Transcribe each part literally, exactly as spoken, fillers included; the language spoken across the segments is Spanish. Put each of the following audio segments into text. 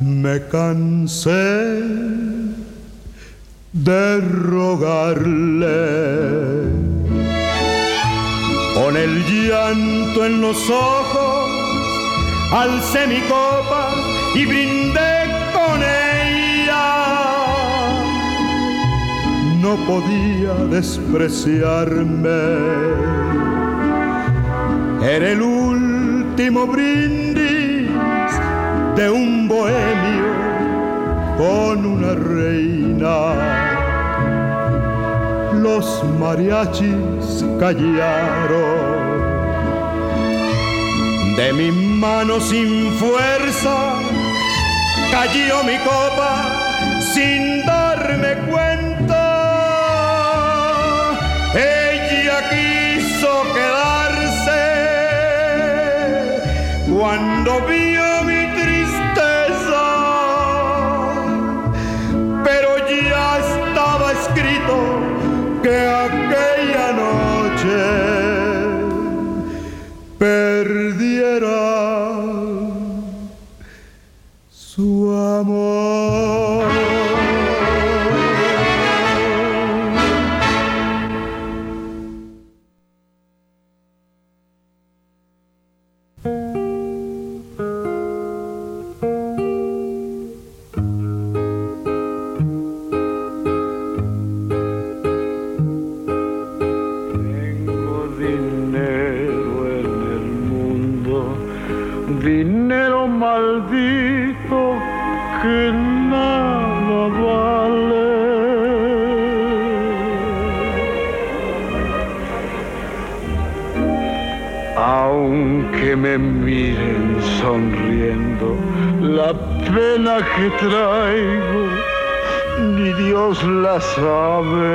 Me cansé de rogarle, con el llanto en los ojos, alcé mi copa y brindé con ella. No podía despreciarme, era el último brindis de un bohemio con una reina. Los mariachis callaron, de mi mano sin fuerza cayó mi copa sin darme cuenta. Ella quiso quedarse cuando vio mi tristeza, pero ya estaba escrito que aquella noche perdiera su amor. Dinero maldito que nada vale. Aunque me miren sonriendo, la pena que traigo ni Dios la sabe.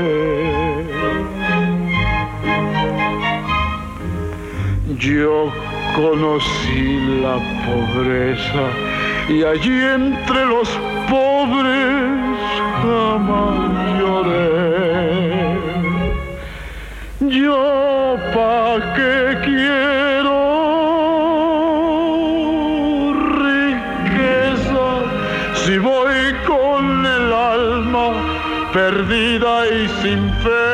Yo conocí la pobreza y allí entre los pobres jamás lloré. Yo pa' qué quiero riqueza si voy con el alma perdida y sin fe.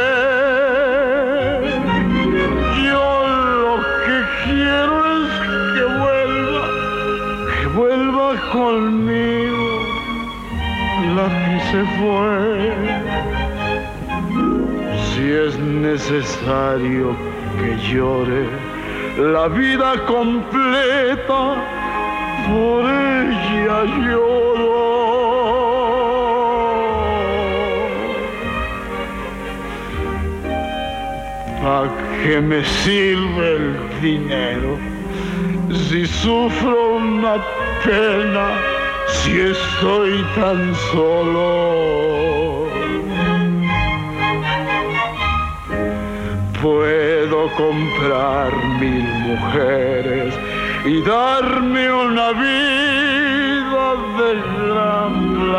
Conmigo la que se fue. Si es necesario que llore la vida completa, por ella lloro. ¿A qué me sirve el dinero si sufro una pena, si estoy tan solo? Puedo comprar mil mujeres y darme una vida de gran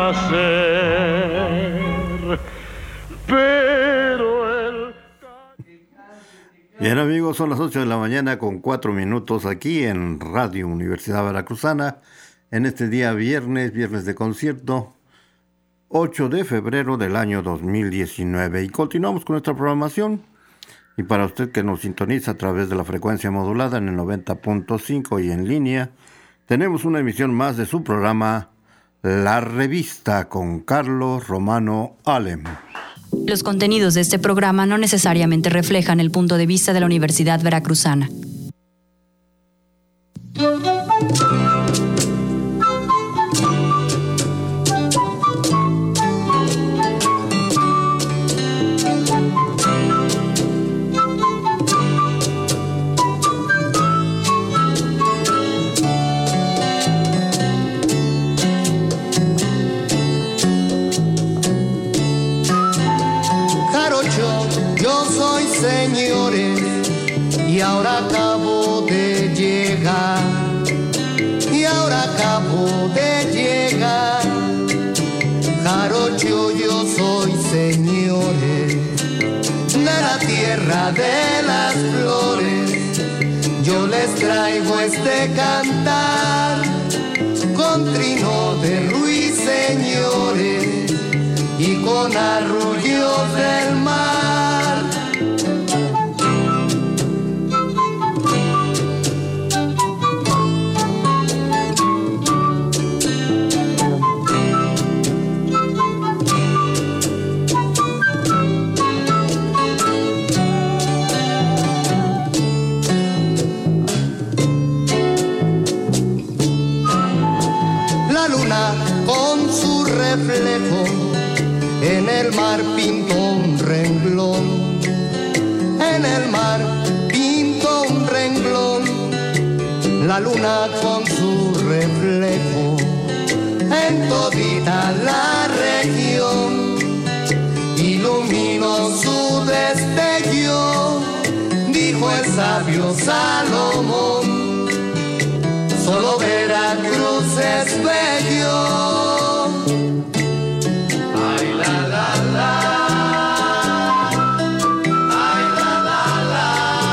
placer, pero el... Bien, amigos, son las ocho de la mañana con cuatro minutos aquí en Radio Universidad Veracruzana, en este día viernes, viernes de concierto, ocho de febrero del año dos mil diecinueve. Y continuamos con nuestra programación. Y para usted que nos sintoniza a través de la frecuencia modulada en el noventa punto cinco y en línea, tenemos una emisión más de su programa La Revista con Carlos Romano Alem. Los contenidos de este programa no necesariamente reflejan el punto de vista de la Universidad Veracruzana. Señores, y ahora acabo de llegar, y ahora acabo de llegar. Jarocho, yo soy, señores, de la tierra de las flores. Yo les traigo este cantar con trino luna con su reflejo en el mar pintó un renglón, en el mar pintó un renglón, la luna con su reflejo en todita la región, iluminó su destello, dijo el sabio Salomón, solo Veracruz es bello. Ay, la, la, la. Ay, la, la, la.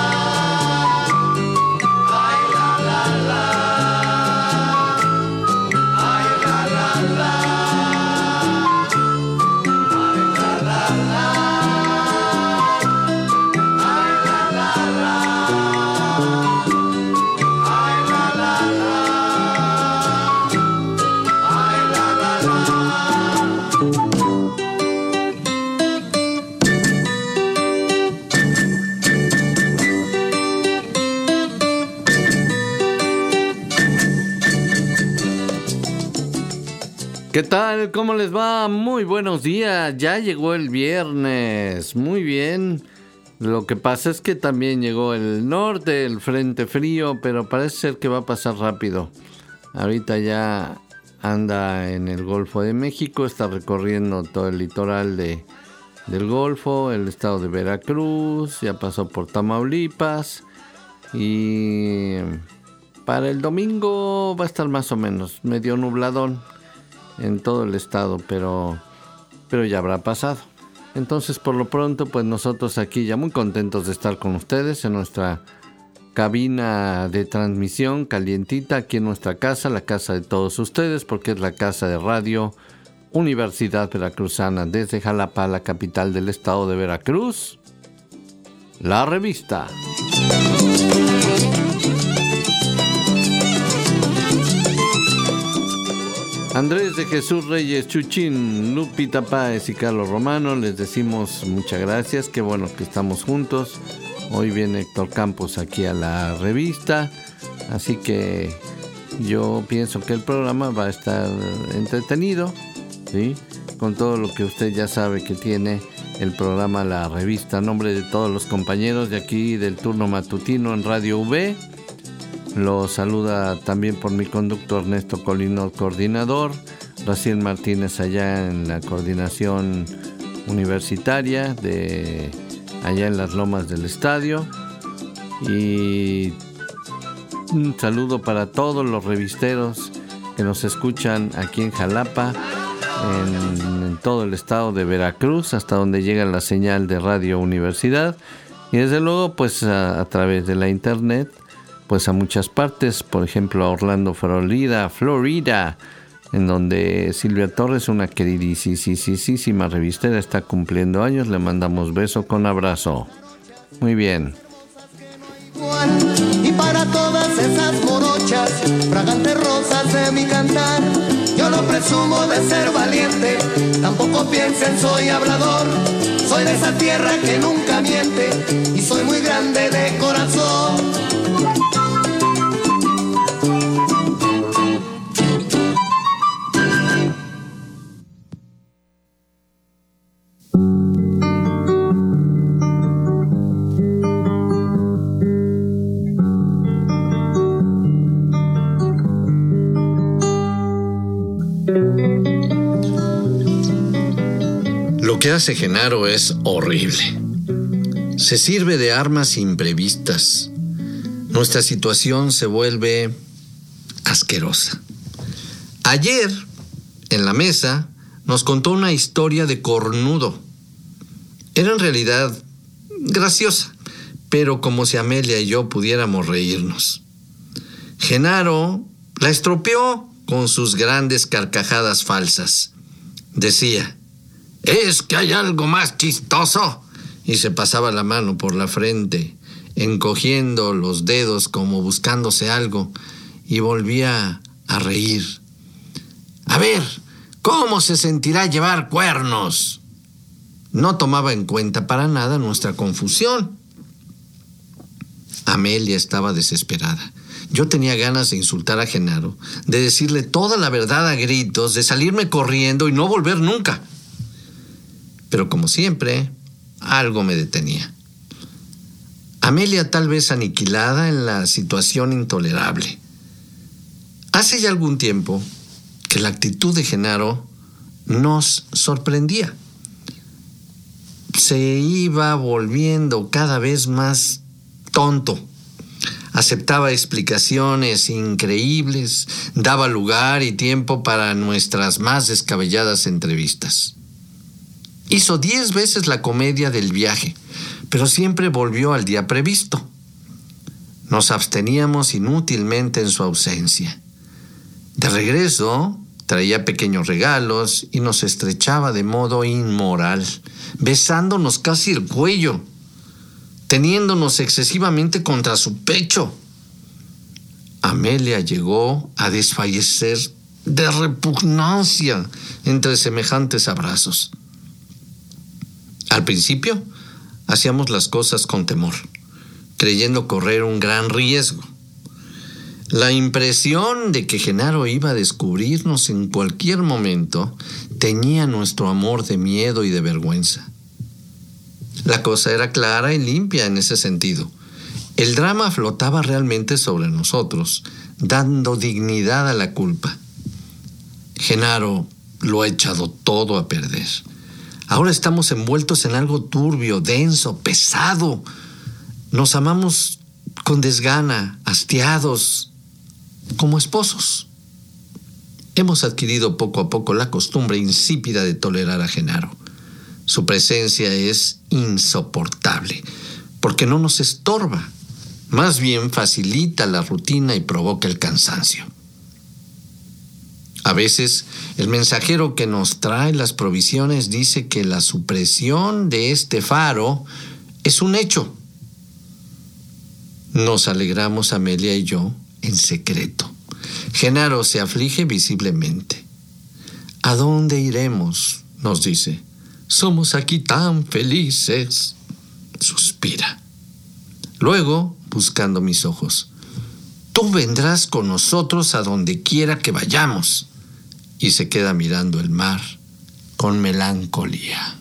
Ay, la, la, la. Ay, la, la, la. Ay, la, la, la. Ay, la, la, la. Ay, la, la, la. Ay, la, la, la. ¿Qué tal? ¿Cómo les va? Muy buenos días. Ya llegó el viernes. Muy bien. Lo que pasa es que también llegó el norte, el frente frío, pero parece ser que va a pasar rápido. Ahorita ya anda en el Golfo de México, está recorriendo todo el litoral de, del Golfo, el estado de Veracruz, ya pasó por Tamaulipas y para el domingo va a estar más o menos medio nubladón en todo el estado, pero, pero ya habrá pasado. Entonces, por lo pronto, pues nosotros aquí ya muy contentos de estar con ustedes en nuestra cabina de transmisión calientita aquí en nuestra casa, la casa de todos ustedes, porque es la casa de Radio Universidad Veracruzana, desde Jalapa, la capital del estado de Veracruz, La Revista. Andrés de Jesús Reyes, Chuchín, Lupita Páez y Carlos Romano, les decimos muchas gracias, qué bueno que estamos juntos. Hoy viene Héctor Campos aquí a La Revista, así que yo pienso que el programa va a estar entretenido, ¿sí? Con todo lo que usted ya sabe que tiene el programa La Revista. A nombre de todos los compañeros de aquí del turno matutino en Radio V, lo saluda también por mi conducto Ernesto Colino, coordinador, Raciel Martínez allá en la coordinación universitaria de allá en las lomas del estadio, y un saludo para todos los revisteros que nos escuchan aquí en Jalapa, en, en todo el estado de Veracruz, hasta donde llega la señal de Radio Universidad, y desde luego pues a, a través de la internet pues a muchas partes, por ejemplo a Orlando, Florida, Florida, en donde Silvia Torres, una queridísima revistera, está cumpliendo años. Le mandamos beso con abrazo. Muy bien. Y para todas esas morochas, fragantes rosas de mi cantar, yo no presumo de ser valiente, tampoco piensen soy hablador. Soy de esa tierra que nunca miente y soy muy grande de corazón. Lo que hace Genaro es horrible. Se sirve de armas imprevistas. Nuestra situación se vuelve asquerosa. Ayer, en la mesa, nos contó una historia de cornudo. Era en realidad graciosa, pero como si Amelia y yo pudiéramos reírnos. Genaro la estropeó con sus grandes carcajadas falsas. Decía: «¿Es que hay algo más chistoso?», y se pasaba la mano por la frente, encogiendo los dedos como buscándose algo, y volvía a reír. «A ver, ¿cómo se sentirá llevar cuernos?». No tomaba en cuenta para nada nuestra confusión. Amelia estaba desesperada. Yo tenía ganas de insultar a Genaro, de decirle toda la verdad a gritos, de salirme corriendo y no volver nunca. Pero como siempre, algo me detenía. Amelia tal vez aniquilada en la situación intolerable. Hace ya algún tiempo que la actitud de Genaro nos sorprendía. Se iba volviendo cada vez más tonto. Aceptaba explicaciones increíbles, daba lugar y tiempo para nuestras más descabelladas entrevistas. Hizo diez veces la comedia del viaje, pero siempre volvió al día previsto. Nos absteníamos inútilmente en su ausencia. De regreso, traía pequeños regalos y nos estrechaba de modo inmoral, besándonos casi el cuello, teniéndonos excesivamente contra su pecho. Amelia llegó a desfallecer de repugnancia entre semejantes abrazos. Al principio, hacíamos las cosas con temor, creyendo correr un gran riesgo. La impresión de que Genaro iba a descubrirnos en cualquier momento teñía nuestro amor de miedo y de vergüenza. La cosa era clara y limpia en ese sentido. El drama flotaba realmente sobre nosotros, dando dignidad a la culpa. Genaro lo ha echado todo a perder. Ahora estamos envueltos en algo turbio, denso, pesado. Nos amamos con desgana, hastiados, como esposos. Hemos adquirido poco a poco la costumbre insípida de tolerar a Genaro. Su presencia es insoportable, porque no nos estorba. Más bien facilita la rutina y provoca el cansancio. A veces, el mensajero que nos trae las provisiones dice que la supresión de este faro es un hecho. Nos alegramos Amelia y yo en secreto. Genaro se aflige visiblemente. ¿A dónde iremos?, nos dice. Somos aquí tan felices. Suspira. Luego, buscando mis ojos. Tú vendrás con nosotros a donde quiera que vayamos. Y se queda mirando el mar con melancolía.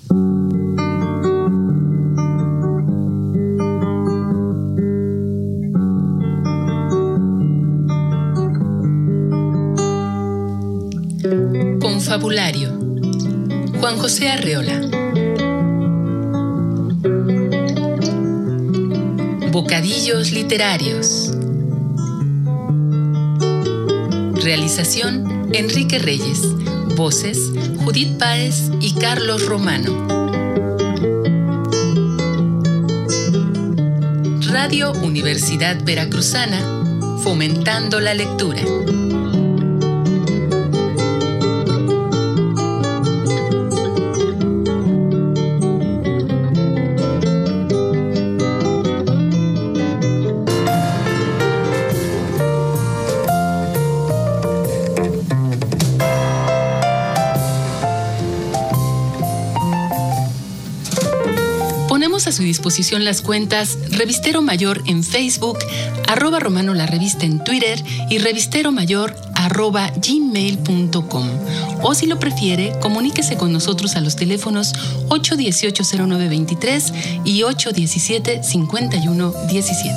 Confabulario. Juan José Arreola. Bocadillos literarios. Realización: Enrique Reyes. Voces: Judith Páez y Carlos Romano. Radio Universidad Veracruzana, fomentando la lectura. Ponemos a su disposición las cuentas Revistero Mayor en Facebook, arroba Romano la Revista en Twitter y Revistero Mayor arroba gmail punto com. O si lo prefiere, comuníquese con nosotros a los teléfonos ocho uno ocho, cero nueve dos tres y ocho uno siete, cinco uno uno siete.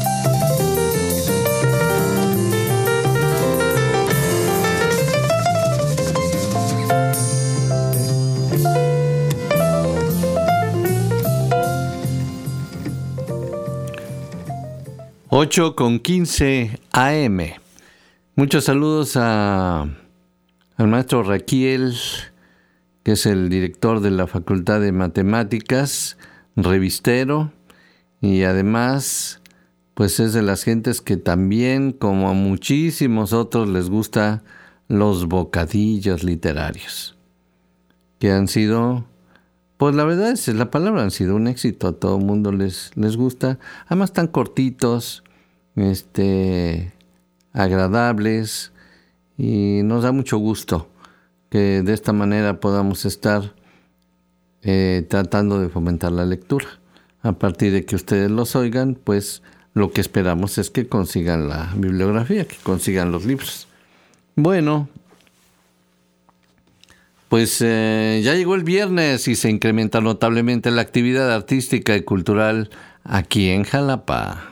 ocho con quince A M. Muchos saludos a, al maestro Raquiel, que es el director de la Facultad de Matemáticas, revistero, y además, pues es de las gentes que también, como a muchísimos otros, les gusta los bocadillos literarios, que han sido, pues la verdad es la palabra, han sido un éxito, a todo el mundo les, les gusta, además tan cortitos, este, agradables, y nos da mucho gusto que de esta manera podamos estar eh, tratando de fomentar la lectura. A partir de que ustedes los oigan, pues lo que esperamos es que consigan la bibliografía, que consigan los libros. Bueno, pues eh, ya llegó el viernes y se incrementa notablemente la actividad artística y cultural aquí en Jalapa.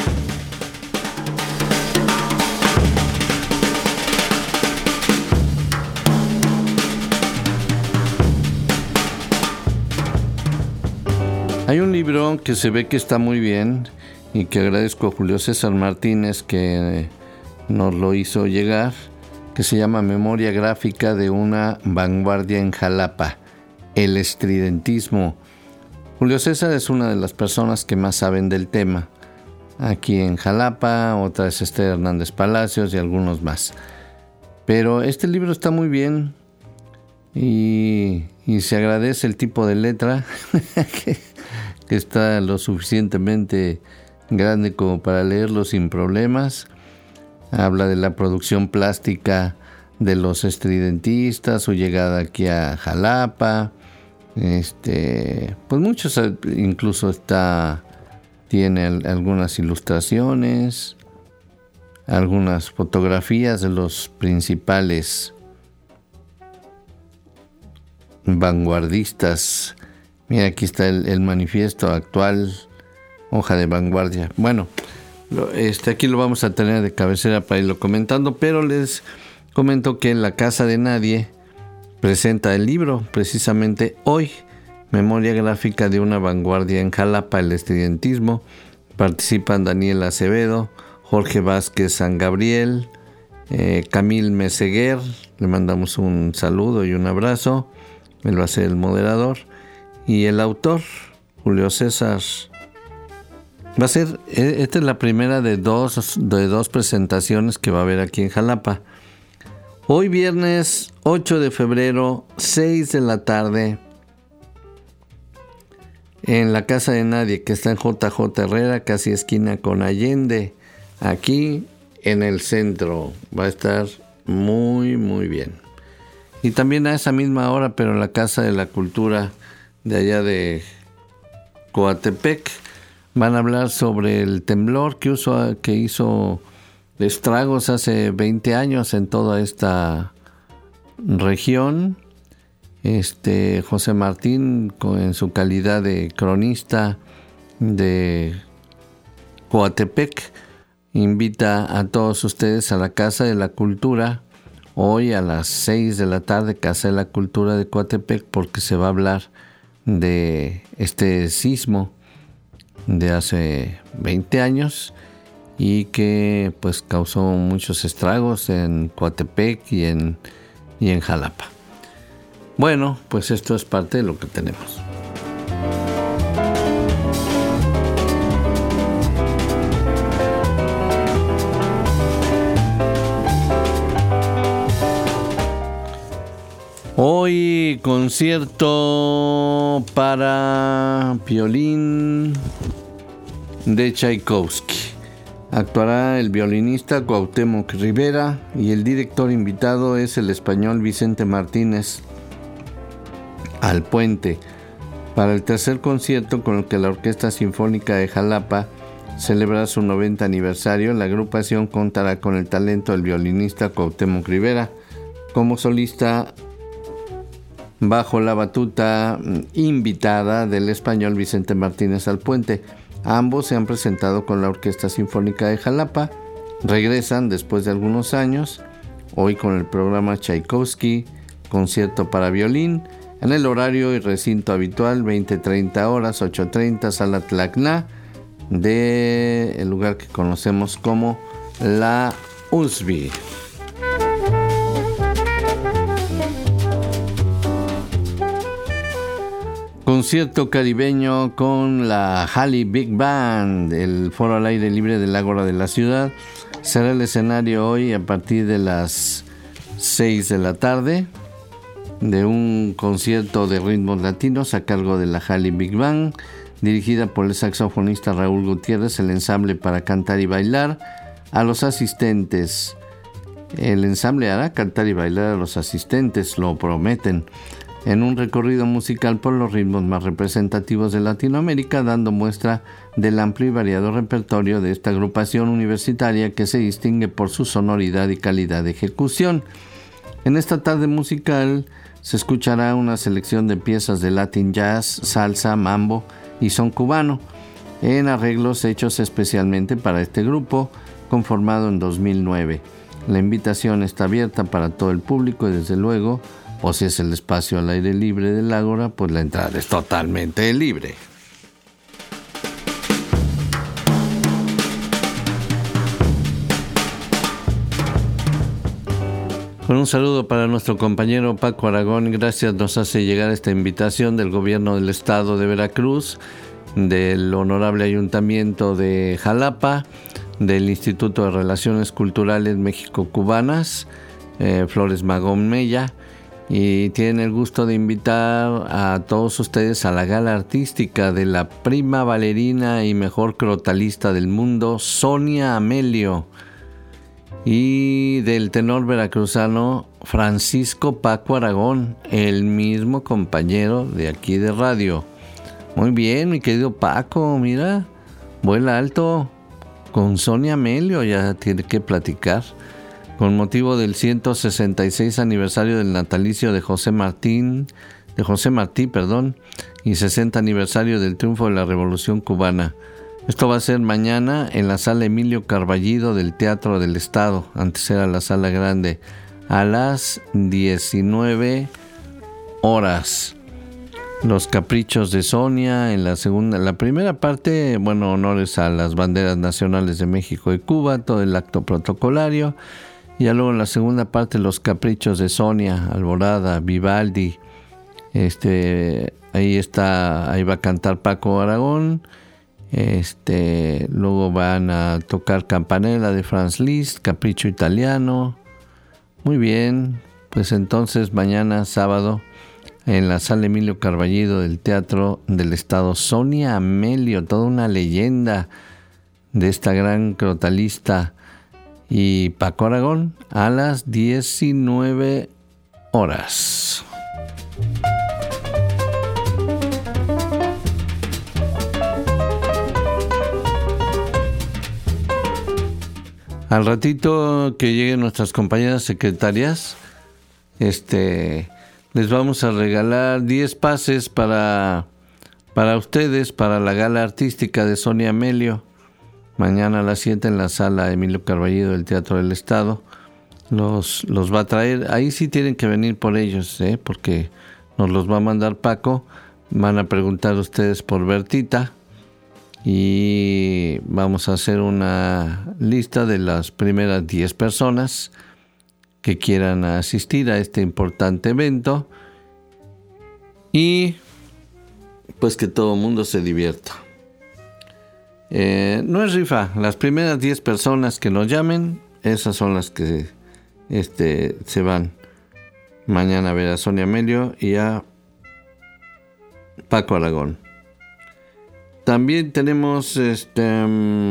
Hay un libro que se ve que está muy bien y que agradezco a Julio César Martínez que nos lo hizo llegar, que se llama Memoria gráfica de una vanguardia en Jalapa, el estridentismo. Julio César es una de las personas que más saben del tema aquí en Jalapa, otra es Esther Hernández Palacios y algunos más. Pero este libro está muy bien y, y se agradece el tipo de letra que, que está lo suficientemente grande como para leerlo sin problemas. Habla de la producción plástica de los estridentistas, su llegada aquí a Jalapa. Este, pues muchos, incluso está, tiene algunas ilustraciones, algunas fotografías de los principales vanguardistas. Mira, aquí está el, el manifiesto actual, hoja de vanguardia. Bueno, este, aquí lo vamos a tener de cabecera para irlo comentando, pero les comento que La Casa de Nadie presenta el libro precisamente hoy, Memoria gráfica de una vanguardia en Jalapa, el estridentismo. Participan Daniel Acevedo, Jorge Vázquez San Gabriel, eh, Camil Meseguer, le mandamos un saludo y un abrazo, él va a ser el moderador, y el autor, Julio César. Va a ser, esta es la primera de dos, de dos presentaciones que va a haber aquí en Jalapa. Hoy viernes ocho de febrero, seis de la tarde, en la Casa de Nadie, que está en J J Herrera, casi esquina con Allende, aquí en el centro. Va a estar muy, muy bien. Y también a esa misma hora, pero en la Casa de la Cultura de allá de Coatepec, van a hablar sobre el temblor que, usó, que hizo estragos hace veinte años en toda esta región. Este José Martín, en su calidad de cronista de Coatepec, invita a todos ustedes a la Casa de la Cultura hoy a las seis de la tarde, Casa de la Cultura de Coatepec, porque se va a hablar de este sismo de hace veinte años y que pues causó muchos estragos en Coatepec y en, y en Jalapa. Bueno, pues esto es parte de lo que tenemos. Hoy concierto para violín de Tchaikovsky. Actuará el violinista Cuauhtémoc Rivera y el director invitado es el español Vicente Martínez Alpuente. Para el tercer concierto con el que la Orquesta Sinfónica de Jalapa celebra su noventa aniversario, la agrupación contará con el talento del violinista Cuauhtémoc Rivera como solista bajo la batuta invitada del español Vicente Martínez Alpuente. Ambos se han presentado con la Orquesta Sinfónica de Jalapa, regresan después de algunos años, hoy con el programa Tchaikovsky, concierto para violín, en el horario y recinto habitual, veinte treinta horas, ocho treinta, Sala Tlacna, de el lugar que conocemos como la U S B I. Concierto caribeño con la Halley Big Band, el foro al aire libre del Ágora de la ciudad. Será el escenario hoy a partir de las seis de la tarde de un concierto de ritmos latinos a cargo de la Halley Big Band, dirigida por el saxofonista Raúl Gutiérrez, el ensamble para cantar y bailar. A los asistentes, el ensamble hará cantar y bailar a los asistentes, lo prometen. en un recorrido musical por los ritmos más representativos de Latinoamérica, dando muestra del amplio y variado repertorio de esta agrupación universitaria que se distingue por su sonoridad y calidad de ejecución. En esta tarde musical se escuchará una selección de piezas de Latin jazz, salsa, mambo y son cubano, en arreglos hechos especialmente para este grupo, conformado en dos mil nueve. La invitación está abierta para todo el público y desde luego, o si es el espacio al aire libre del Ágora, pues la entrada es totalmente libre. Con un saludo para nuestro compañero Paco Aragón, gracias, nos hace llegar esta invitación del gobierno del estado de Veracruz, del honorable ayuntamiento de Jalapa, del Instituto de Relaciones Culturales México-Cubanas, eh, Flores Magón Mella, y tienen el gusto de invitar a todos ustedes a la gala artística de la prima bailarina y mejor crotalista del mundo, Sonia Amelio, y del tenor veracruzano Francisco Paco Aragón, el mismo compañero de aquí de radio. Muy bien, mi querido Paco, mira, vuela alto. Con Sonia Amelio ya tiene que platicar. Con motivo del ciento sesenta y seis aniversario del natalicio de José Martín, de José Martí, perdón, y sesenta aniversario del triunfo de la Revolución Cubana. Esto va a ser mañana en la sala Emilio Carballido del Teatro del Estado, antes era la sala grande, a las diecinueve horas. Los caprichos de Sonia en la segunda, la primera parte, bueno, honores a las banderas nacionales de México y Cuba, todo el acto protocolario, y ya luego en la segunda parte los caprichos de Sonia, Alborada, Vivaldi, este, ahí está, ahí va a cantar Paco Aragón, este, luego van a tocar Campanella de Franz Liszt, Capricho Italiano, muy bien, pues entonces mañana sábado, en la sala Emilio Carballido del Teatro del Estado, Sonia Amelio, toda una leyenda de esta gran crotalista, y Paco Aragón a las diecinueve horas. Al ratito que lleguen nuestras compañeras secretarias, este... les vamos a regalar diez pases para, para ustedes, para la gala artística de Sonia Amelio. Mañana a las siete en la sala Emilio Carballido del Teatro del Estado. Los, los va a traer. Ahí sí tienen que venir por ellos, ¿eh? Porque nos los va a mandar Paco. Van a preguntar ustedes por Bertita. Y vamos a hacer una lista de las primeras diez personas que quieran asistir a este importante evento y pues que todo el mundo se divierta. Eh, no es rifa, las primeras diez personas que nos llamen, esas son las que este, se van mañana a ver a Sonia Amelio y a Paco Aragón. También tenemos este,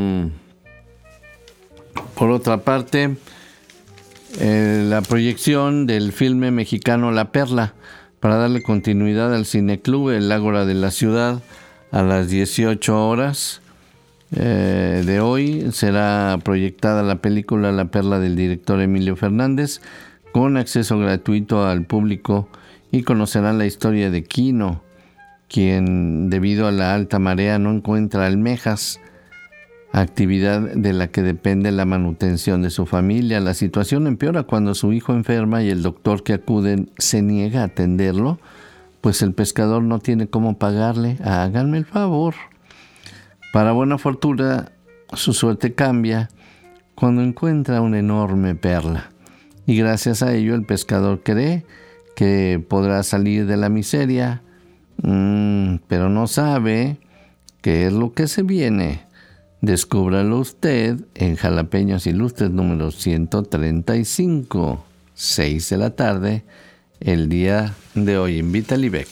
por otra parte, Eh, la proyección del filme mexicano La Perla, para darle continuidad al Cineclub El Ágora de la Ciudad a las dieciocho horas eh, de hoy. Será proyectada la película La Perla del director Emilio Fernández con acceso gratuito al público y conocerán la historia de Quino, quien debido a la alta marea no encuentra almejas, actividad de la que depende la manutención de su familia. La situación empeora cuando su hijo enferma y el doctor que acude se niega a atenderlo, pues el pescador no tiene cómo pagarle. Háganme el favor. Para buena fortuna, su suerte cambia cuando encuentra una enorme perla, y gracias a ello el pescador cree que podrá salir de la miseria, mm, pero no sabe qué es lo que se viene. Descúbralo usted en Jalapeños Ilustres número ciento treinta y cinco, seis de la tarde, el día de hoy. Invita a Libec.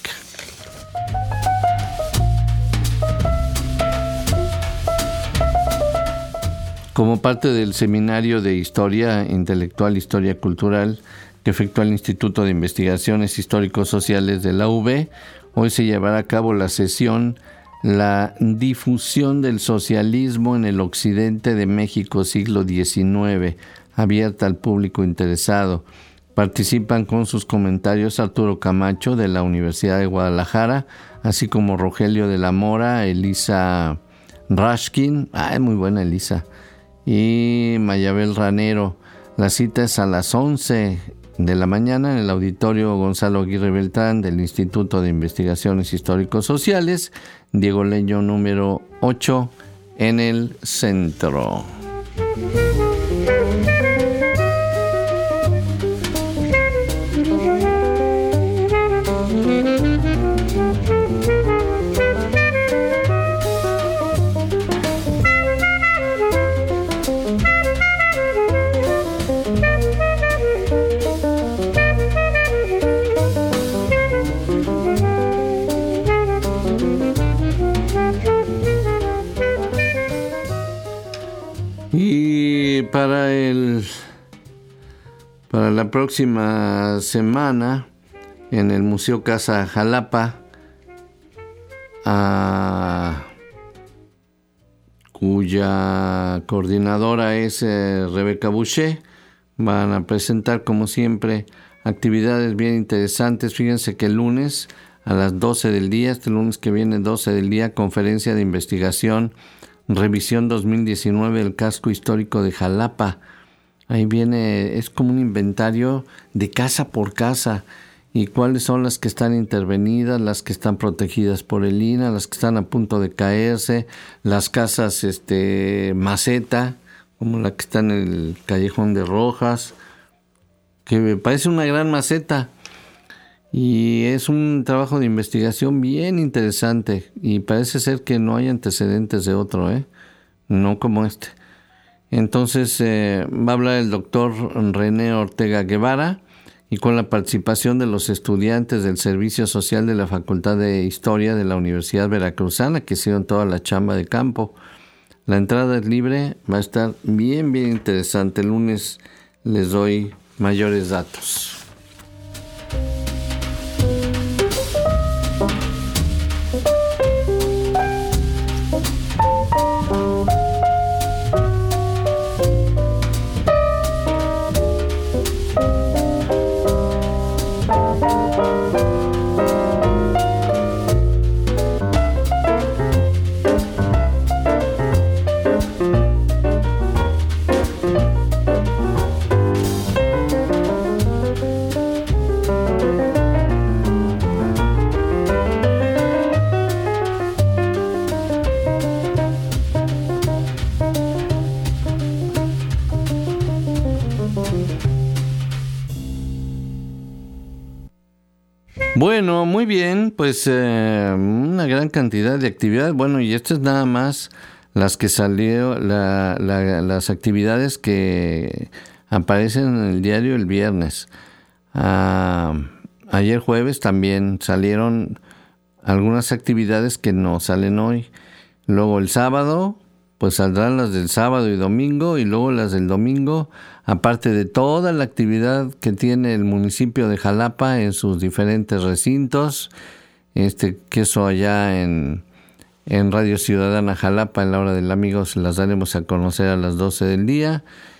Como parte del Seminario de Historia Intelectual, Historia Cultural, que efectúa el Instituto de Investigaciones Históricos Sociales de la U B. Hoy se llevará a cabo la sesión La difusión del socialismo en el occidente de México siglo diecinueve, abierta al público interesado. Participan con sus comentarios Arturo Camacho de la Universidad de Guadalajara, así como Rogelio de la Mora, Elisa Rashkin, ah, muy buena Elisa, y Mayabel Ranero. La cita es a las once de la mañana en el auditorio Gonzalo Aguirre Beltrán del Instituto de Investigaciones Históricos Sociales, Diego Leño número ocho, en el centro. Y para el para la próxima semana en el Museo Casa Jalapa, a, cuya coordinadora es eh, Rebeca Boucher, van a presentar como siempre actividades bien interesantes. Fíjense que el lunes a las doce del día, este lunes que viene doce del día, conferencia de investigación Revisión dos mil diecinueve del casco histórico de Jalapa. Ahí viene, es como un inventario de casa por casa y cuáles son las que están intervenidas, las que están protegidas por el I N A, las que están a punto de caerse, las casas este maceta, como la que está en el Callejón de Rojas, que me parece una gran maceta. Y es un trabajo de investigación bien interesante y parece ser que no hay antecedentes de otro, ¿eh? No como este. Entonces eh, va a hablar el doctor René Ortega Guevara y con la participación de los estudiantes del Servicio Social de la Facultad de Historia de la Universidad Veracruzana, que hicieron toda la chamba de campo. La entrada es libre, va a estar bien, bien interesante. El lunes les doy mayores datos. Bueno, muy bien, pues eh, una gran cantidad de actividades. Bueno, y esto es nada más las que salió, la, la, las actividades que aparecen en el diario el viernes. Ah, ayer jueves también salieron algunas actividades que no salen hoy. Luego el sábado, pues saldrán las del sábado y domingo, y luego las del domingo, aparte de toda la actividad que tiene el municipio de Jalapa en sus diferentes recintos, este, que eso allá en, en Radio Ciudadana Jalapa, en la hora del amigo, se las daremos a conocer a las doce del día,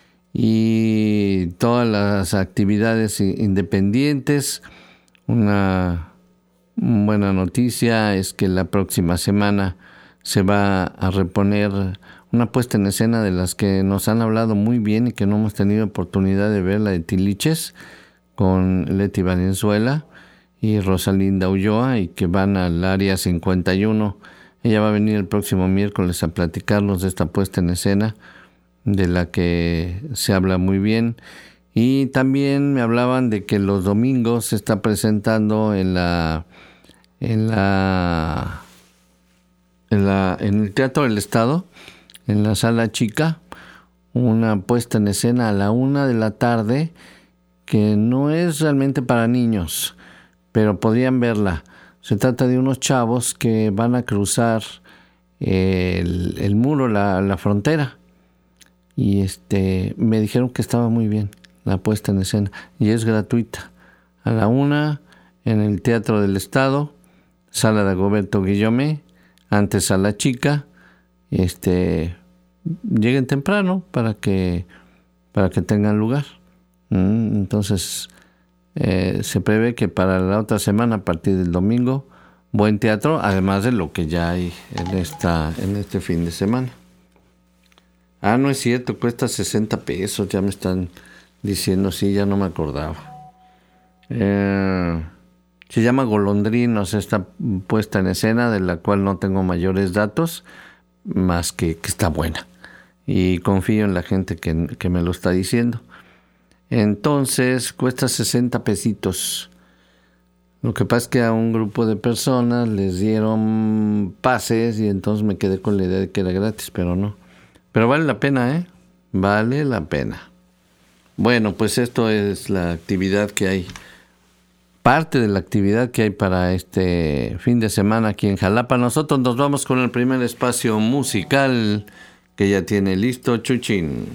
y todas las actividades independientes. Una buena noticia es que la próxima semana se va a reponer una puesta en escena de las que nos han hablado muy bien y que no hemos tenido oportunidad de ver, la de Tiliches, con Leti Valenzuela y Rosalinda Ulloa, y que van al área cincuenta y uno. Ella va a venir el próximo miércoles a platicarnos de esta puesta en escena, de la que se habla muy bien. Y también me hablaban de que los domingos se está presentando en la en la en la en el Teatro del Estado, en la Sala Chica, una puesta en escena a la una de la tarde que no es realmente para niños, pero podrían verla. Se trata de unos chavos que van a cruzar el, el muro, la, la frontera, y este me dijeron que estaba muy bien. la puesta en escena, y es gratuita. A la una, en el Teatro del Estado, Sala de Dagoberto Guillomé, antes a La Chica. Este, lleguen temprano para que, para que tengan lugar. Mm, entonces, eh, se prevé que para la otra semana, a partir del domingo, buen teatro, además de lo que ya hay en, esta, en este fin de semana. Ah, no es cierto, cuesta sesenta pesos, ya me están diciendo, sí, ya no me acordaba. Eh, se llama Golondrinos esta puesta en escena, de la cual no tengo mayores datos, más que que está buena. Y confío en la gente que, que me lo está diciendo. Entonces, cuesta sesenta pesitos. Lo que pasa es que a un grupo de personas les dieron pases y entonces me quedé con la idea de que era gratis, pero no. Pero vale la pena, ¿eh? Vale la pena. Bueno, pues esto es la actividad que hay, parte de la actividad que hay para este fin de semana aquí en Jalapa. Nosotros nos vamos con el primer espacio musical que ya tiene listo Chuchín.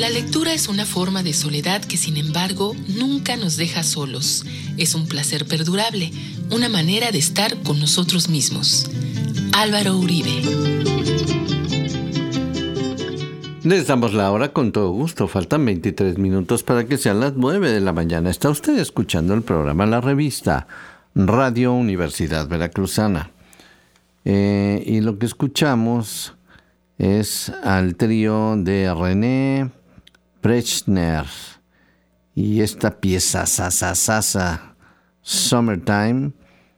La lectura es una forma de soledad que, sin embargo, nunca nos deja solos. Es un placer perdurable, una manera de estar con nosotros mismos. Álvaro Uribe. Les damos la hora con todo gusto. Faltan veintitrés minutos para que sean las nueve de la mañana. Está usted escuchando el programa La Revista, Radio Universidad Veracruzana. Eh, y lo que escuchamos es al trío de René Brechner y esta pieza Sasasasa Summertime,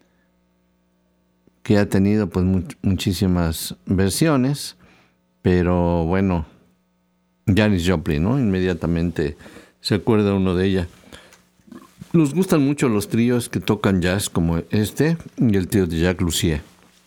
que ha tenido pues much- muchísimas versiones, pero bueno, Janis Joplin, ¿no? Inmediatamente se acuerda uno de ella. Nos gustan mucho los tríos que tocan jazz como este y el trío de Jacques Lussier.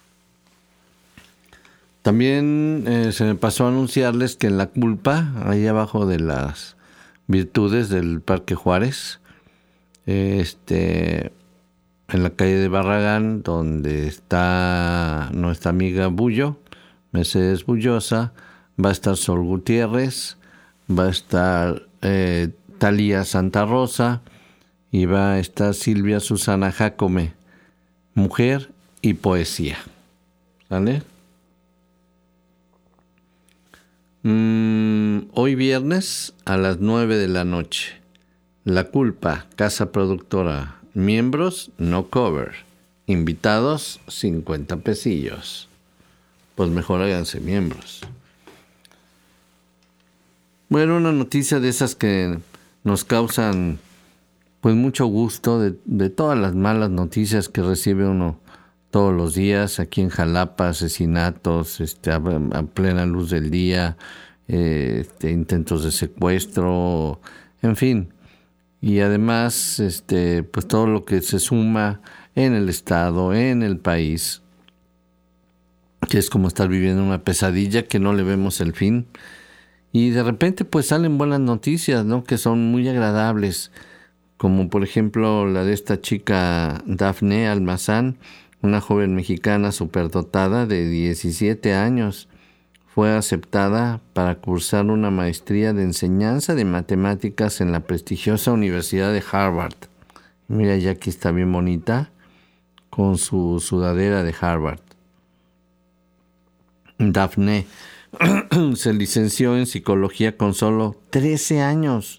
También eh, se me pasó a anunciarles que en La Culpa, ahí abajo de las Virtudes del Parque Juárez, eh, este, en la calle de Barragán, donde está nuestra amiga Bullo, Mercedes Bullosa, va a estar Sol Gutiérrez, va a estar eh, Talía Santa Rosa y va a estar Silvia Susana Jacome, mujer y poesía. ¿Sale? Mm, hoy viernes a las nueve de la noche. La Culpa, casa productora. Miembros, no cover. Invitados, cincuenta pesillos. Pues mejor háganse miembros. Bueno, una noticia de esas que nos causan pues mucho gusto, de, de todas las malas noticias que recibe uno todos los días. Aquí en Jalapa, asesinatos este, a, a plena luz del día, eh, este, intentos de secuestro, en fin. Y además, este, pues todo lo que se suma en el estado, en el país, que es como estar viviendo una pesadilla que no le vemos el fin. Y de repente pues salen buenas noticias, ¿no? Que son muy agradables, como por ejemplo la de esta chica Dafne Almazán, una joven mexicana superdotada de diecisiete años. Fue aceptada para cursar una maestría de enseñanza de matemáticas en la prestigiosa Universidad de Harvard. Mira, ya aquí está bien bonita, con su sudadera de Harvard. Dafne se licenció en psicología con solo trece años.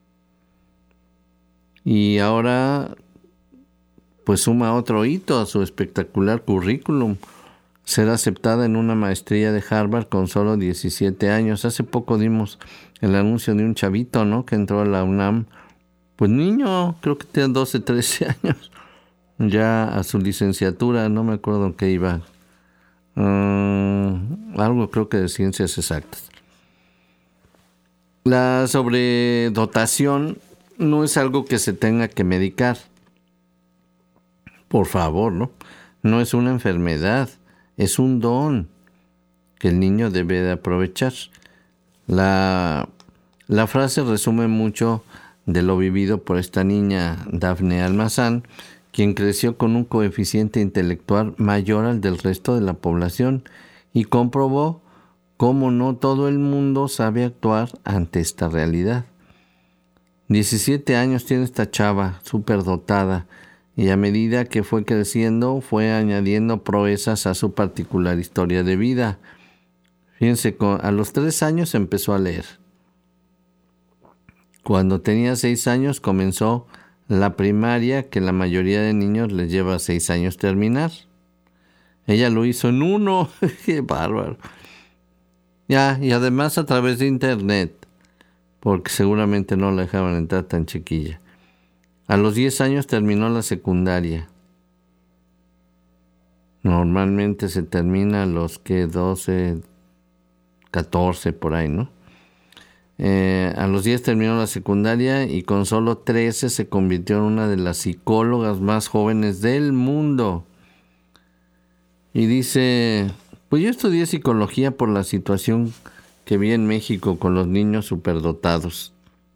Y ahora pues suma otro hito a su espectacular currículum: ser aceptada en una maestría de Harvard con solo diecisiete años. Hace poco dimos el anuncio de un chavito, ¿no? Que entró a la UNAM, pues niño, creo que tenía doce, trece años, ya a su licenciatura, no me acuerdo en qué iba, uh, algo creo que de ciencias exactas. La sobredotación no es algo que se tenga que medicar. Por favor, ¿no? No es una enfermedad, es un don que el niño debe de aprovechar. La, la frase resume mucho de lo vivido por esta niña Dafne Almazán, quien creció con un coeficiente intelectual mayor al del resto de la población y comprobó cómo no todo el mundo sabe actuar ante esta realidad. diecisiete años tiene esta chava, superdotada, y a medida que fue creciendo, fue añadiendo proezas a su particular historia de vida. Fíjense, a los tres años empezó a leer. Cuando tenía seis años comenzó la primaria, que la mayoría de niños les lleva seis años terminar. Ella lo hizo en uno. ¡Qué bárbaro! Ya, y además a través de internet, porque seguramente no la dejaban entrar tan chiquilla. A los diez años terminó la secundaria. Normalmente se termina a los que doce, catorce por ahí, ¿no? Eh, a los diez terminó la secundaria y con solo trece se convirtió en una de las psicólogas más jóvenes del mundo. Y dice, pues yo estudié psicología por la situación que vi en México con los niños superdotados.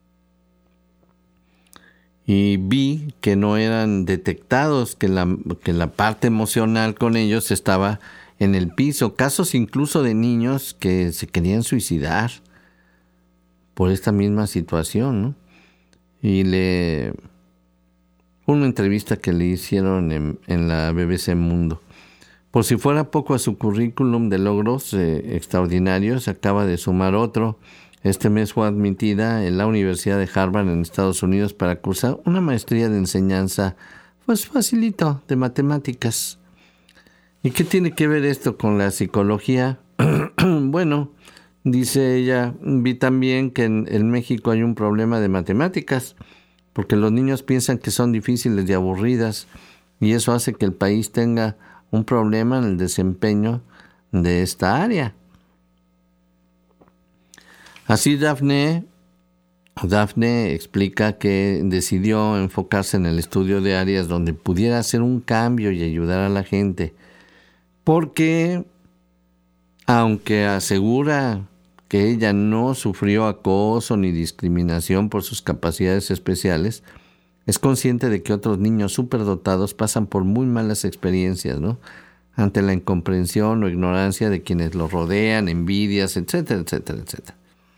Y vi que no eran detectados, que la, que la parte emocional con ellos estaba en el piso. Casos incluso de niños que se querían suicidar por esta misma situación, ¿no? Y le... una entrevista que le hicieron en, en la B B C Mundo. Por si fuera poco a su currículum de logros eh, extraordinarios, acaba de sumar otro. Este mes fue admitida en la Universidad de Harvard en Estados Unidos para cursar una maestría de enseñanza, pues facilito, de matemáticas. ¿Y qué tiene que ver esto con la psicología? Bueno, dice ella, vi también que en, en México hay un problema de matemáticas, porque los niños piensan que son difíciles y aburridas, y eso hace que el país tenga un problema en el desempeño de esta área. Así Daphne, Daphne explica que decidió enfocarse en el estudio de áreas donde pudiera hacer un cambio y ayudar a la gente, porque aunque asegura que ella no sufrió acoso ni discriminación por sus capacidades especiales, es consciente de que otros niños superdotados pasan por muy malas experiencias, ¿no? Ante la incomprensión o ignorancia de quienes los rodean, envidias, etcétera, etcétera, etcétera.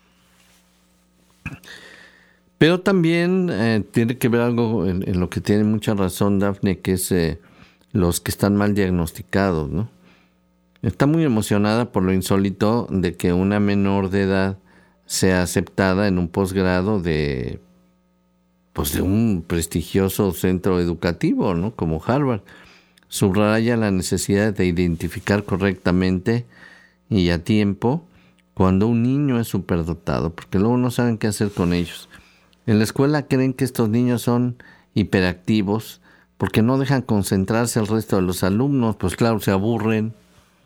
Pero también eh, tiene que ver algo en, en lo que tiene mucha razón Daphne, que es eh, los que están mal diagnosticados, ¿no? Está muy emocionada por lo insólito de que una menor de edad sea aceptada en un posgrado de, pues de un prestigioso centro educativo, ¿no? Como Harvard. Subraya la necesidad de identificar correctamente y a tiempo cuando un niño es superdotado, porque luego no saben qué hacer con ellos. En la escuela creen que estos niños son hiperactivos porque no dejan concentrarse al resto de los alumnos, pues claro, se aburren.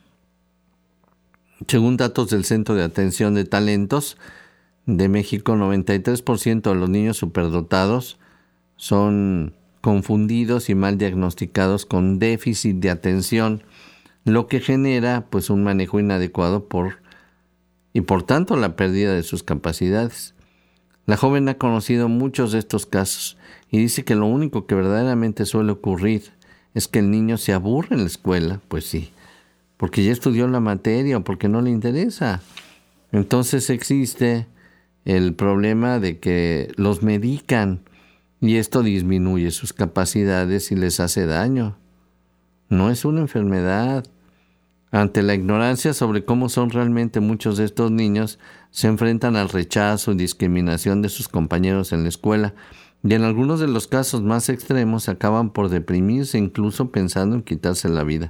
Según datos del Centro de Atención de Talentos de México, noventa y tres por ciento de los niños superdotados son confundidos y mal diagnosticados con déficit de atención, lo que genera pues un manejo inadecuado por y por tanto la pérdida de sus capacidades. La joven ha conocido muchos de estos casos y dice que lo único que verdaderamente suele ocurrir es que el niño se aburre en la escuela, pues sí, porque ya estudió la materia o porque no le interesa. Entonces existe el problema de que los medican y esto disminuye sus capacidades y les hace daño. No es una enfermedad. Ante la ignorancia sobre cómo son realmente muchos de estos niños, se enfrentan al rechazo y discriminación de sus compañeros en la escuela y en algunos de los casos más extremos acaban por deprimirse, incluso pensando en quitarse la vida.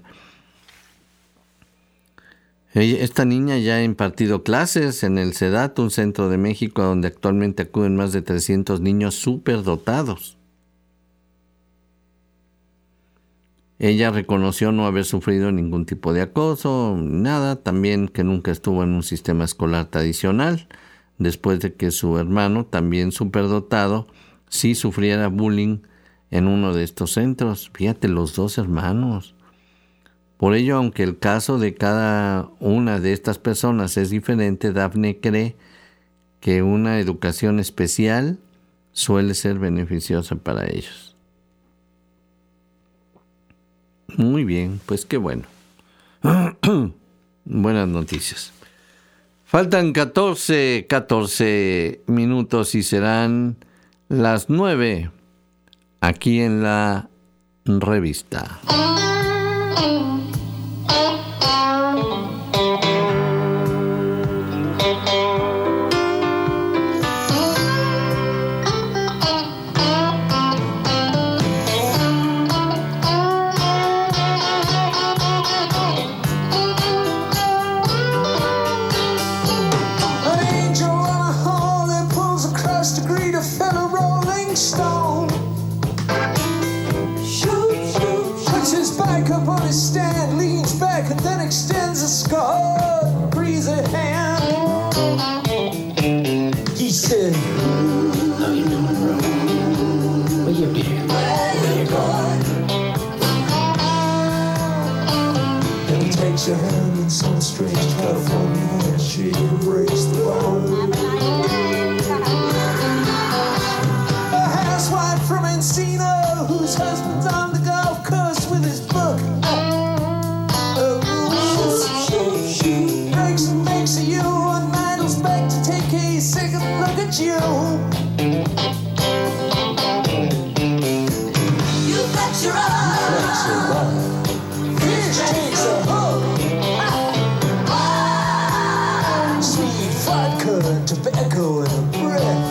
Esta niña ya ha impartido clases en el CEDAT, un centro de México donde actualmente acuden más de trescientos niños superdotados. Ella reconoció no haber sufrido ningún tipo de acoso, nada, también que nunca estuvo en un sistema escolar tradicional, después de que su hermano, también superdotado, sí sufriera bullying en uno de estos centros. Fíjate, los dos hermanos. Por ello, aunque el caso de cada una de estas personas es diferente, Daphne cree que una educación especial suele ser beneficiosa para ellos. Muy bien, pues qué bueno. Buenas noticias. Faltan catorce, catorce minutos y serán las nueve aquí en la revista. Stone. Shoot, shoot, puts his bike up on his stand. at you. You flex your arm. Fish takes a hook. Ah, sweet vodka, tobacco, and a breath.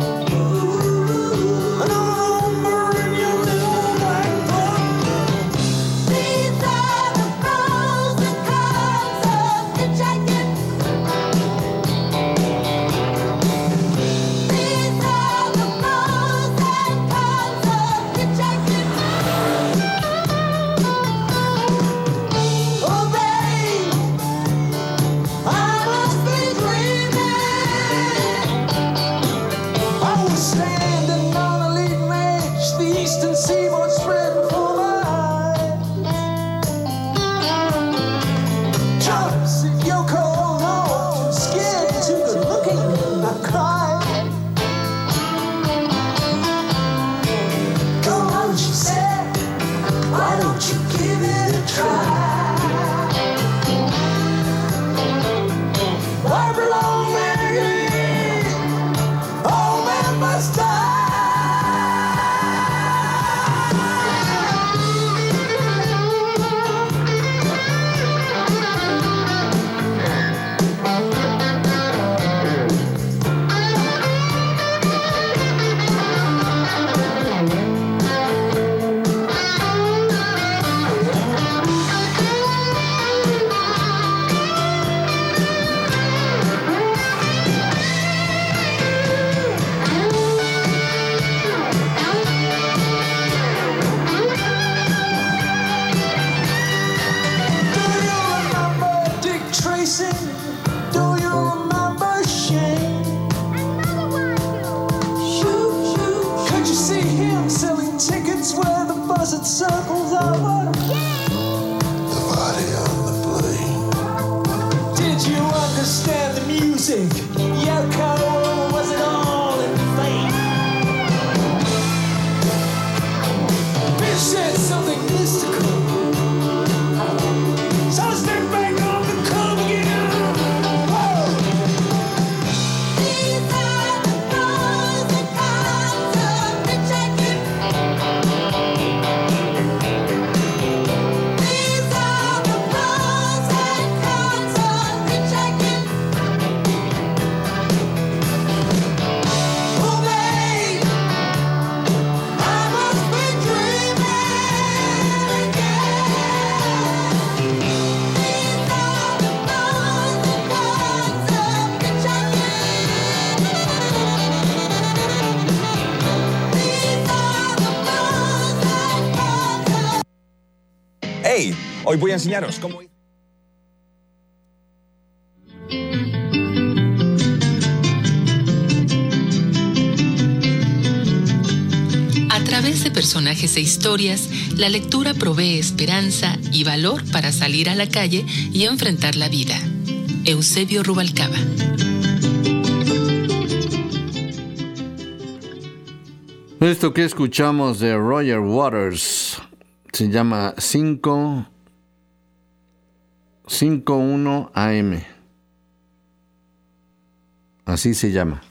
Hoy voy a enseñaros cómo... A través de personajes e historias, la lectura provee esperanza y valor para salir a la calle y enfrentar la vida. Eusebio Rubalcaba. Esto que escuchamos de Roger Waters se llama cinco cincuenta y uno A M. Así se llama.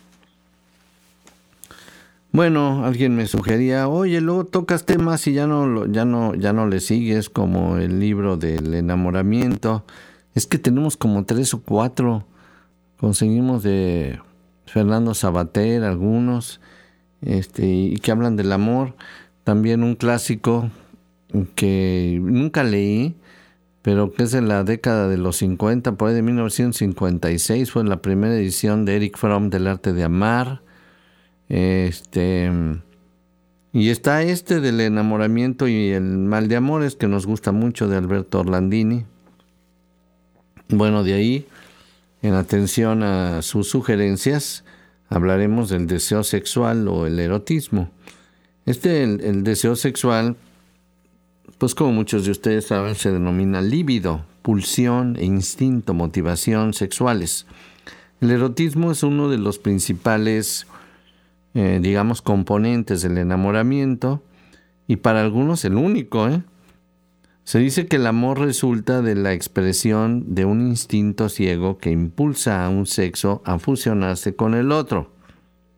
Bueno, alguien me sugería, oye, luego tocas temas y ya no, ya no, ya no le sigues, como el libro del enamoramiento. Es que tenemos como tres o cuatro. Conseguimos de Fernando Sabater algunos, este, y que hablan del amor. También un clásico que nunca leí, pero que es de la década de los cincuenta, por ahí de mil novecientos cincuenta y seis, fue la primera edición de Eric Fromm del arte de amar. Este, y está este del enamoramiento y el mal de amores, que nos gusta mucho, de Alberto Orlandini. Bueno, de ahí, en atención a sus sugerencias, hablaremos del deseo sexual o el erotismo. Este, el, el deseo sexual, pues como muchos de ustedes saben, se denomina líbido, pulsión e instinto, motivación sexuales. El erotismo es uno de los principales, eh, digamos, componentes del enamoramiento, y para algunos el único, ¿eh? Se dice que el amor resulta de la expresión de un instinto ciego que impulsa a un sexo a fusionarse con el otro.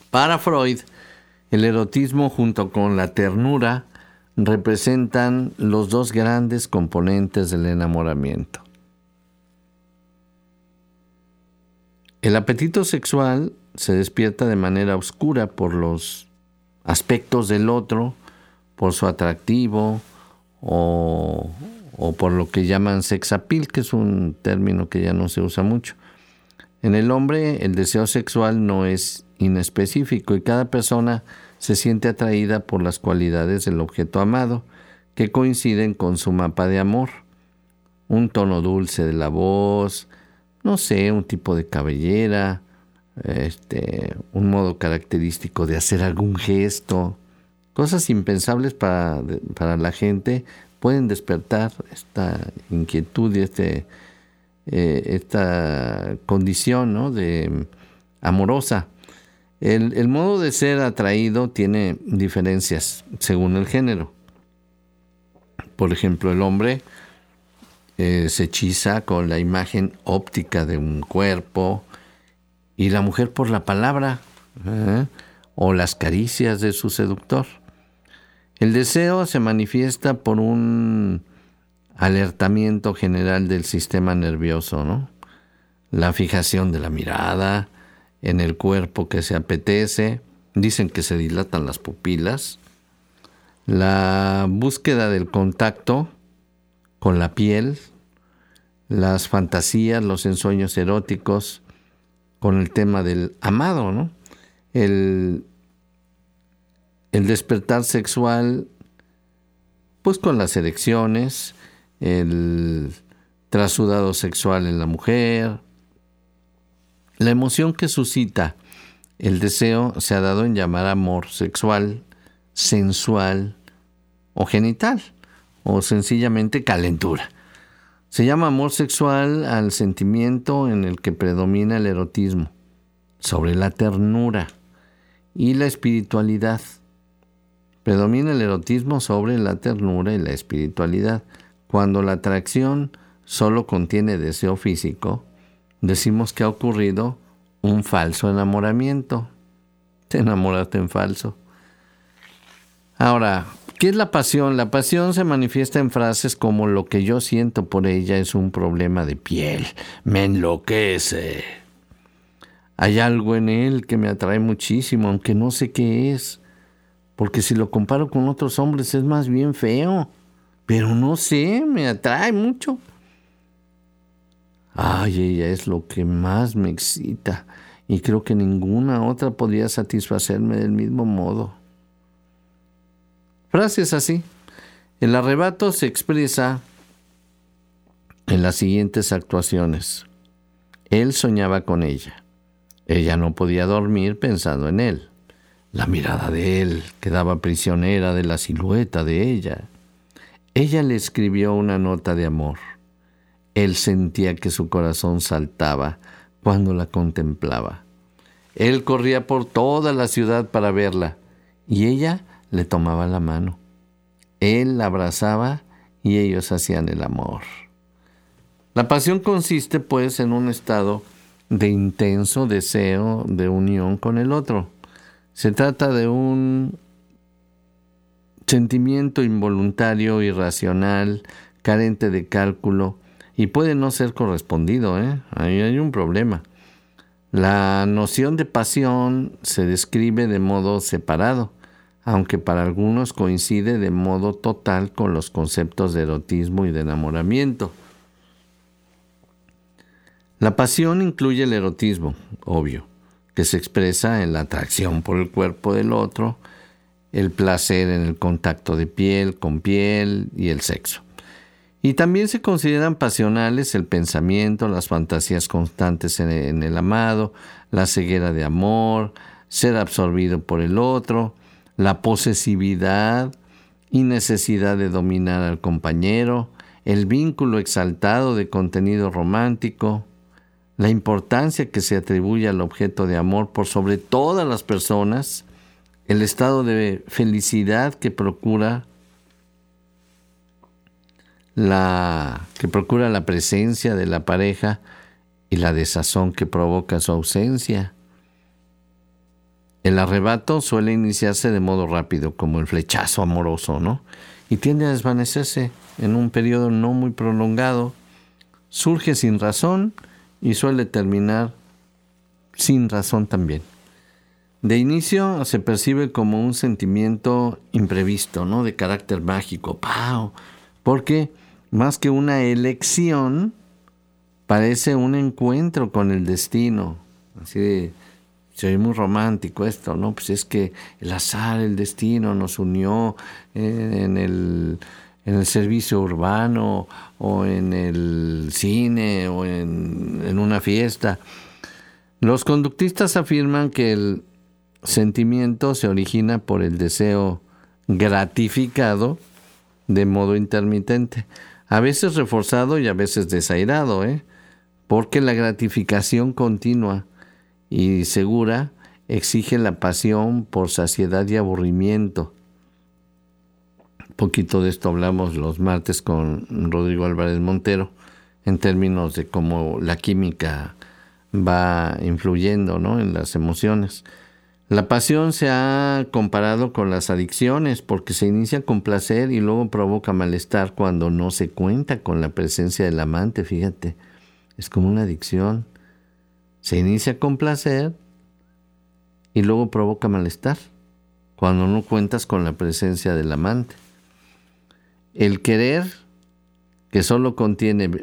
Para Freud, el erotismo junto con la ternura representan los dos grandes componentes del enamoramiento. El apetito sexual se despierta de manera oscura por los aspectos del otro, por su atractivo o, o por lo que llaman sex appeal, que es un término que ya no se usa mucho. En el hombre, el deseo sexual no es inespecífico y cada persona se siente atraída por las cualidades del objeto amado que coinciden con su mapa de amor. Un tono dulce de la voz, no sé, un tipo de cabellera, este, un modo característico de hacer algún gesto. Cosas impensables para, para la gente pueden despertar esta inquietud y este, eh, esta condición, ¿no?, de amorosa. El, el modo de ser atraído tiene diferencias según el género. Por ejemplo, el hombre eh, se hechiza con la imagen óptica de un cuerpo y la mujer por la palabra ¿eh? o las caricias de su seductor. El deseo se manifiesta por un alertamiento general del sistema nervioso, ¿no? La fijación de la mirada en el cuerpo que se apetece, dicen que se dilatan las pupilas, la búsqueda del contacto con la piel, las fantasías, los ensueños eróticos con el tema del amado, ¿no? El, el despertar sexual, pues con las erecciones, el trasudado sexual en la mujer. La emoción que suscita el deseo se ha dado en llamar amor sexual, sensual o genital, o sencillamente calentura. Se llama amor sexual al sentimiento en el que predomina el erotismo, sobre la ternura y la espiritualidad. Predomina el erotismo sobre la ternura y la espiritualidad. Cuando la atracción solo contiene deseo físico, decimos que ha ocurrido un falso enamoramiento. Te enamoraste en falso. Ahora, ¿qué es la pasión? La pasión se manifiesta en frases como lo que yo siento por ella es un problema de piel, me enloquece. Hay algo en él que me atrae muchísimo, aunque no sé qué es, porque si lo comparo con otros hombres es más bien feo, pero no sé, me atrae mucho. Ay, ella es lo que más me excita y creo que ninguna otra podría satisfacerme del mismo modo. Frases así. El arrebato se expresa en las siguientes actuaciones. Él soñaba con ella. Ella no podía dormir pensando en él. La mirada de él quedaba prisionera de la silueta de ella. Ella le escribió una nota de amor. Él sentía que su corazón saltaba cuando la contemplaba. Él corría por toda la ciudad para verla y ella le tomaba la mano. Él la abrazaba y ellos hacían el amor. La pasión consiste, pues, en un estado de intenso deseo de unión con el otro. Se trata de un sentimiento involuntario, irracional, carente de cálculo, y puede no ser correspondido, ¿eh? Ahí hay un problema. La noción de pasión se describe de modo separado, aunque para algunos coincide de modo total con los conceptos de erotismo y de enamoramiento. La pasión incluye el erotismo, obvio, que se expresa en la atracción por el cuerpo del otro, el placer en el contacto de piel con piel y el sexo. Y también se consideran pasionales el pensamiento, las fantasías constantes en el, en el amado, la ceguera de amor, ser absorbido por el otro, la posesividad y necesidad de dominar al compañero, el vínculo exaltado de contenido romántico, la importancia que se atribuye al objeto de amor por sobre todas las personas, el estado de felicidad que procura la que procura la presencia de la pareja y la desazón que provoca su ausencia. El arrebato suele iniciarse de modo rápido, como el flechazo amoroso, ¿no? Y tiende a desvanecerse en un periodo no muy prolongado. Surge sin razón y suele terminar sin razón también. De inicio se percibe como un sentimiento imprevisto, ¿no? De carácter mágico, ¡pau! Porque más que una elección, parece un encuentro con el destino. Así de, se oye muy romántico esto, ¿no? Pues es que el azar, el destino nos unió en, en el... en el servicio urbano, o en el cine, o en, en una fiesta. Los conductistas afirman que el sentimiento se origina por el deseo gratificado de modo intermitente, a veces reforzado y a veces desairado, ¿eh? Porque la gratificación continua y segura exige la pasión por saciedad y aburrimiento. Poquito de esto hablamos los martes con Rodrigo Álvarez Montero, en términos de cómo la química va influyendo, ¿no?, en las emociones. La pasión se ha comparado con las adicciones porque se inicia con placer y luego provoca malestar cuando no se cuenta con la presencia del amante, fíjate. Es como una adicción. Se inicia con placer y luego provoca malestar cuando no cuentas con la presencia del amante. El querer, que solo contiene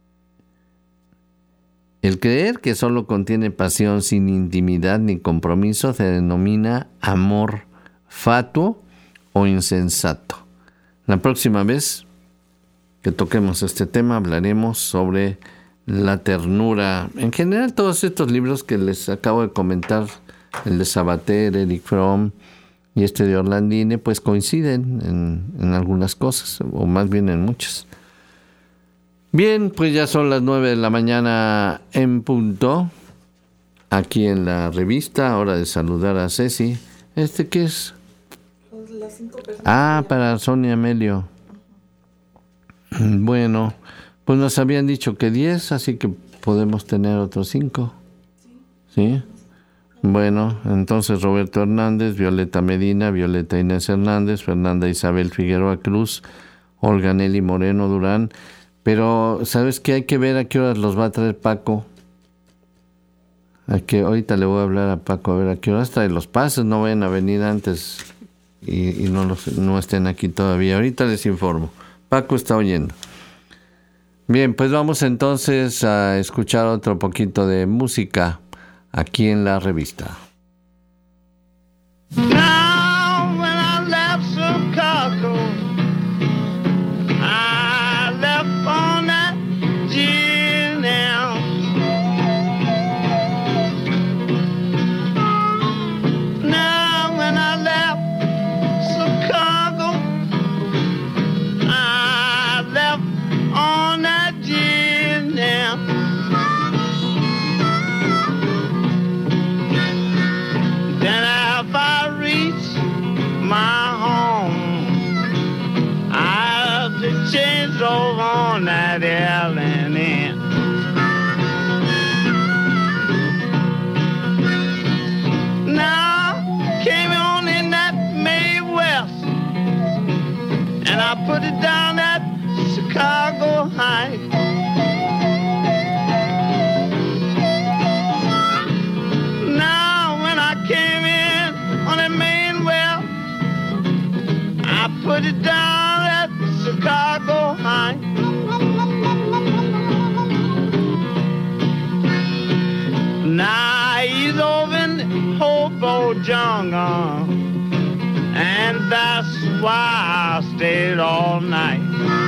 el creer que solo contiene pasión sin intimidad ni compromiso, se denomina amor fatuo o insensato. La próxima vez que toquemos este tema hablaremos sobre la ternura. En general, todos estos libros que les acabo de comentar, el de Sabater, Eric Fromm y este de Orlandine, pues coinciden en, en algunas cosas, o más bien en muchas. Bien, pues ya son las nueve de la mañana en punto, aquí en la revista. Hora de saludar a Ceci. ¿Este qué es? Pues las cinco personas. Ah, para Sonia Amelio. Bueno, pues nos habían dicho que diez, así que podemos tener otros cinco. ¿Sí? Bueno, entonces Roberto Hernández, Violeta Medina, Violeta Inés Hernández, Fernanda Isabel Figueroa Cruz, Olga Nelly Moreno Durán. Pero, ¿sabes qué? Hay que ver a qué horas los va a traer Paco. A que ahorita le voy a hablar a Paco, a ver a qué horas trae los pases. No vayan a venir antes y, y no, los, no estén aquí todavía. Ahorita les informo. Paco está oyendo. Bien, pues vamos entonces a escuchar otro poquito de música aquí en la revista. Now when I left Chicago, I left on that G now. Now when I left Chicago, I left on that G now. Then if I reach my home, I have to change over on that L and N. Now came on in that May West, and I put it down at Chicago High. Now when I came in on the main well, I put it down at Chicago High. Now he's over in Hobo Jungle, and that's why I stayed all night.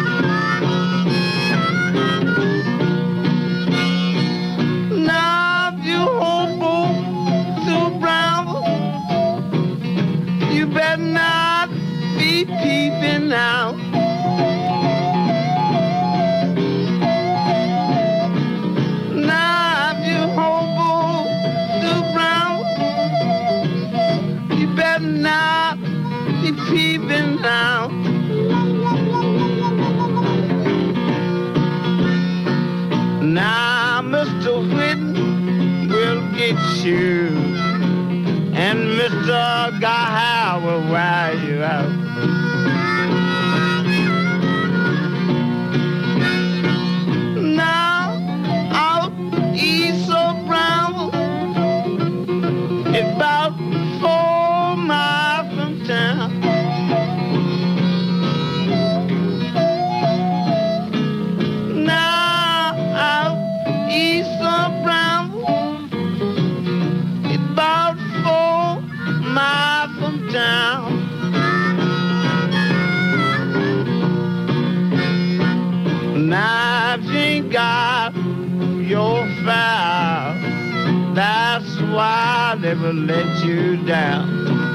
Now if you hobo through Brownville, you better not be peeping out. Now if you hobo through Brownville, you better not be peeping out. Now Mister Whitten will get you and Mister Guy Howard, where you at? Now, out east of Brown, about four miles from town. Now, out east of Brown, about four miles from town. Now, if you ain't got your file, that's why they will let you down.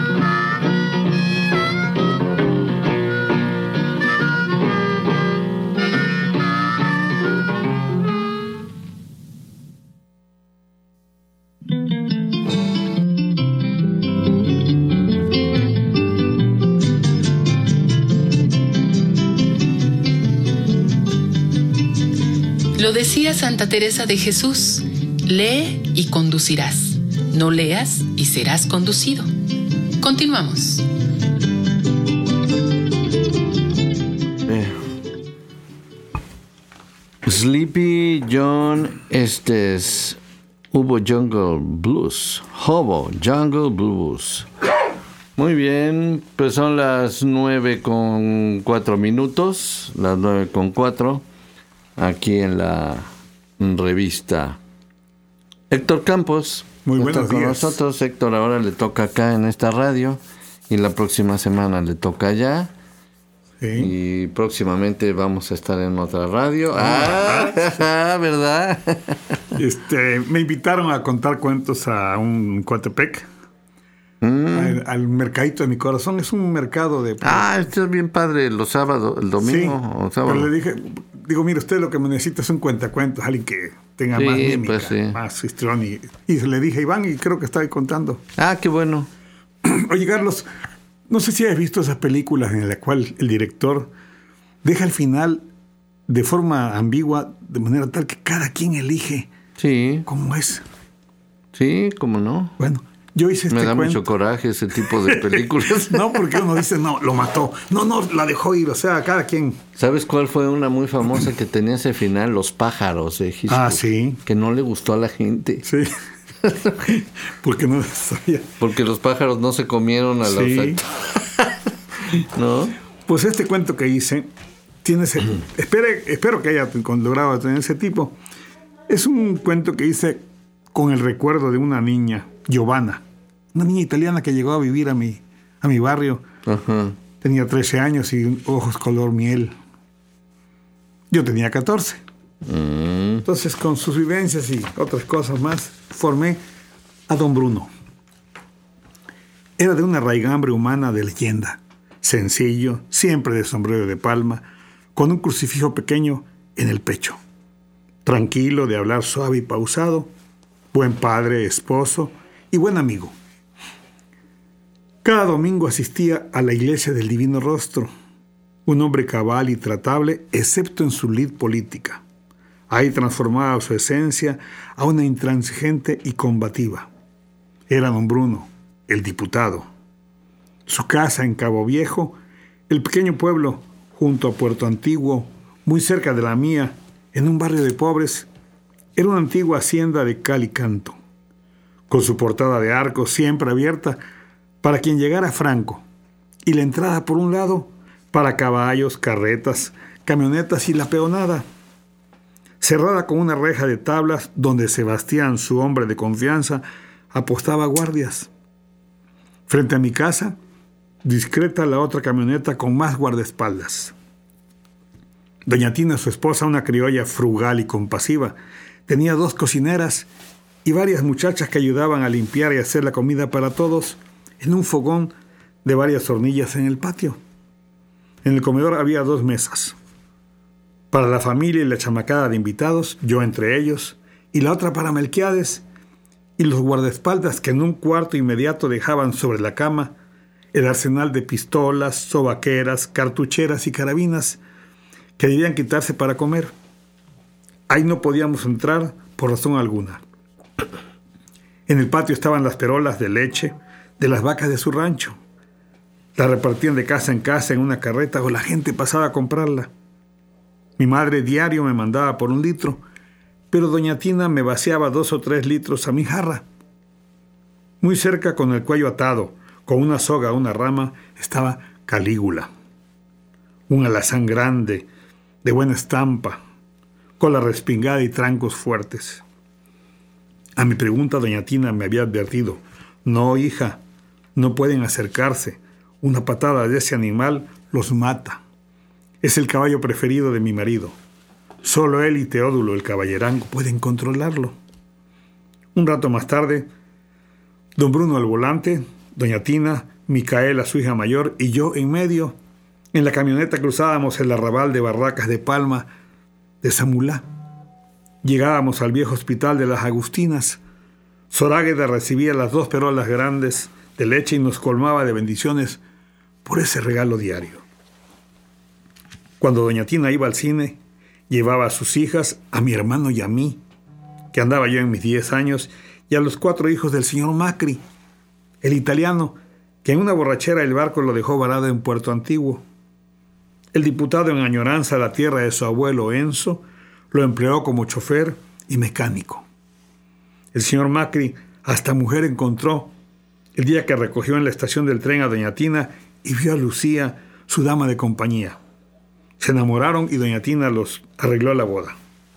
Lo decía Santa Teresa de Jesús, lee y conducirás, no leas y serás conducido. Continuamos. Eh. Sleepy John, este es Hubo Jungle Blues, Hobo Jungle Blues. Muy bien, pues son las nueve con cuatro minutos, las nueve con cuatro. Aquí en la revista. Héctor Campos. Muy buenos con días. nosotros. Héctor ahora le toca acá en esta radio y la próxima semana le toca allá. Sí. Y próximamente vamos a estar en otra radio. Ah, ah ¿verdad? Este, me invitaron a contar cuentos a un Coatepec. Mm. Al, al mercadito de mi corazón. Es un mercado de... Ah, esto es bien padre. Los sábados, el domingo sí, o sábado. Pero le dije, digo, mire, usted lo que me necesita es un cuentacuentos, alguien que tenga sí, más mímica, pues sí. más histrión. Y, y le dije, Iván, y creo que está ahí contando. Ah, qué bueno. Oye, Carlos, no sé si has visto esas películas en las cuales el director deja el final de forma ambigua, de manera tal que cada quien elige sí. cómo es. Sí, cómo no. Bueno, yo hice este Me da cuento. mucho coraje ese tipo de películas. No, porque uno dice, no, lo mató. No, no, la dejó ir. O sea, cada quien. ¿Sabes cuál fue una muy famosa que tenía ese final? Los pájaros de Hitchcock. Ah, sí. Que no le gustó a la gente. Sí. Porque no sabía. Porque los pájaros no se comieron a la sí. oferta. ¿No? Pues este cuento que hice tiene ese. espere, espero que haya logrado tener ese tipo. Es un cuento que hice con el recuerdo de una niña, Giovanna, una niña italiana que llegó a vivir a mi, a mi barrio. Ajá. Tenía trece años y ojos color miel. Yo tenía catorce. Mm. Entonces, con sus vivencias y otras cosas más, formé a Don Bruno. Era de una raigambre humana de leyenda. Sencillo, siempre de sombrero de palma, con un crucifijo pequeño en el pecho. Tranquilo, de hablar suave y pausado, buen padre, esposo y buen amigo. Cada domingo asistía a la iglesia del Divino Rostro, un hombre cabal y tratable, excepto en su lid política. Ahí transformaba su esencia a una intransigente y combativa. Era don Bruno, el diputado. Su casa en Cabo Viejo, el pequeño pueblo junto a Puerto Antiguo, muy cerca de la mía, en un barrio de pobres, era una antigua hacienda de cal y canto, con su portada de arco siempre abierta para quien llegara franco, y la entrada por un lado para caballos, carretas, camionetas y la peonada, cerrada con una reja de tablas donde Sebastián, su hombre de confianza, apostaba guardias. Frente a mi casa, discreta la otra camioneta con más guardaespaldas. Doña Tina, su esposa, una criolla frugal y compasiva, tenía dos cocineras y varias muchachas que ayudaban a limpiar y hacer la comida para todos en un fogón de varias hornillas en el patio. En el comedor había dos mesas. Para la familia y la chamacada de invitados, yo entre ellos, y la otra para Melquiades, y los guardaespaldas que en un cuarto inmediato dejaban sobre la cama el arsenal de pistolas, sobaqueras, cartucheras y carabinas que debían quitarse para comer. Ahí no podíamos entrar por razón alguna. En el patio estaban las perolas de leche, de las vacas de su rancho. La repartían de casa en casa en una carreta o la gente pasaba a comprarla. Mi madre diario me mandaba por un litro, pero doña Tina me vaciaba dos o tres litros a mi jarra. Muy cerca, con el cuello atado, con una soga a una rama, estaba Calígula, un alazán grande, de buena estampa, cola respingada y trancos fuertes. A mi pregunta, doña Tina me había advertido: no, hija, no pueden acercarse. Una patada de ese animal los mata. Es el caballo preferido de mi marido. Solo él y Teodulo, el caballerango, pueden controlarlo. Un rato más tarde, don Bruno al volante, doña Tina, Micaela, su hija mayor, y yo en medio. En la camioneta cruzábamos el arrabal de barracas de palma de Samulá. Llegábamos al viejo hospital de las Agustinas. Zorágueda recibía las dos perolas grandes de leche y nos colmaba de bendiciones por ese regalo diario. Cuando doña Tina iba al cine, llevaba a sus hijas, a mi hermano y a mí, que andaba yo en mis diez años, y a los cuatro hijos del señor Macri, el italiano, que en una borrachera el barco lo dejó varado en Puerto Antiguo. El diputado, en añoranza a la tierra de su abuelo Enzo, lo empleó como chofer y mecánico. El señor Macri hasta mujer encontró el día que recogió en la estación del tren a doña Tina y vio a Lucía, su dama de compañía. Se enamoraron y doña Tina los arregló la boda.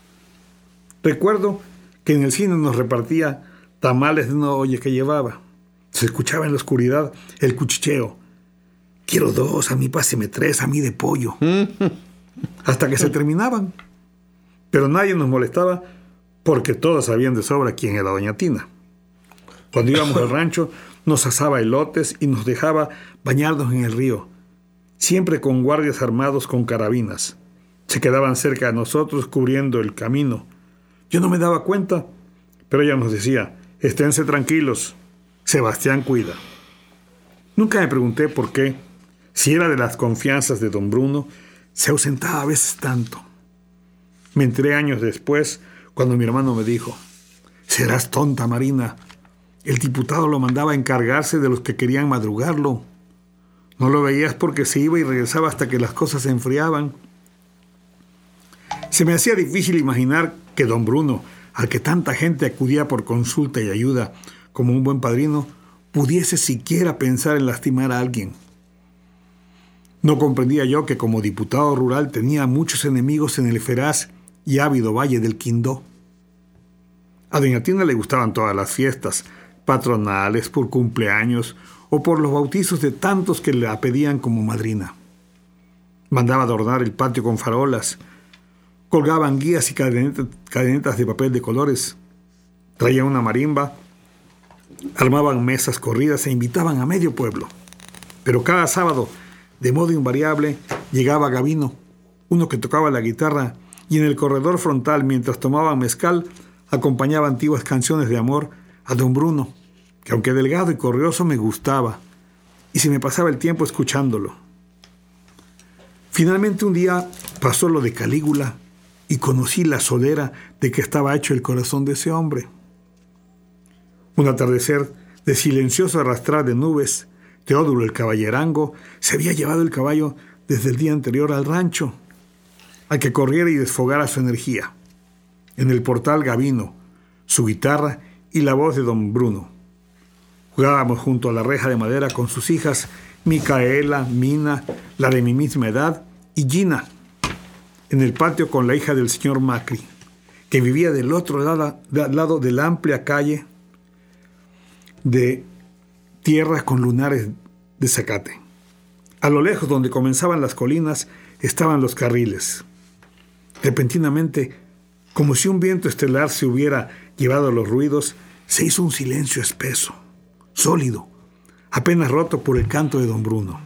Recuerdo que en el cine nos repartía tamales de una olla que llevaba. Se escuchaba en la oscuridad el cuchicheo: quiero dos, a mí páseme tres, a mí de pollo. Hasta que se terminaban. Pero nadie nos molestaba porque todos sabían de sobra quién era doña Tina. Cuando íbamos al rancho, nos asaba elotes y nos dejaba bañarnos en el río, siempre con guardias armados con carabinas. Se quedaban cerca de nosotros cubriendo el camino. Yo no me daba cuenta, pero ella nos decía: esténse tranquilos, Sebastián cuida. Nunca me pregunté por qué, si era de las confianzas de don Bruno, se ausentaba a veces tanto. Me enteré años después, cuando mi hermano me dijo: serás tonta, Marina. El diputado lo mandaba a encargarse de los que querían madrugarlo. No lo veías porque se iba y regresaba hasta que las cosas se enfriaban. Se me hacía difícil imaginar que don Bruno, al que tanta gente acudía por consulta y ayuda como un buen padrino, pudiese siquiera pensar en lastimar a alguien. No comprendía yo que como diputado rural tenía muchos enemigos en el feraz y ávido Valle del Quindó. A doña Tina le gustaban todas las fiestas, patronales, por cumpleaños o por los bautizos de tantos que la pedían como madrina. Mandaba adornar el patio con farolas, colgaban guías y cadenetas, cadenetas de papel de colores, traían una marimba, armaban mesas corridas e invitaban a medio pueblo. Pero cada sábado, de modo invariable, llegaba Gavino, uno que tocaba la guitarra, y en el corredor frontal, mientras tomaban mezcal, acompañaba antiguas canciones de amor a don Bruno, que aunque delgado y corrioso me gustaba, y se me pasaba el tiempo escuchándolo. Finalmente un día pasó lo de Calígula y conocí la sodera de que estaba hecho el corazón de ese hombre. Un atardecer de silencioso arrastrar de nubes, Teodulo el caballerango se había llevado el caballo desde el día anterior al rancho, al que corriera y desfogara su energía. En el portal Gavino, su guitarra y la voz de don Bruno. Jugábamos junto a la reja de madera con sus hijas Micaela, Mina, la de mi misma edad, y Gina, en el patio con la hija del señor Macri, que vivía del otro lado, del lado de la amplia calle de tierra con lunares de zacate. A lo lejos, donde comenzaban las colinas, estaban los carriles. Repentinamente, como si un viento estelar se hubiera llevado los ruidos, se hizo un silencio espeso, sólido, apenas roto por el canto de don Bruno.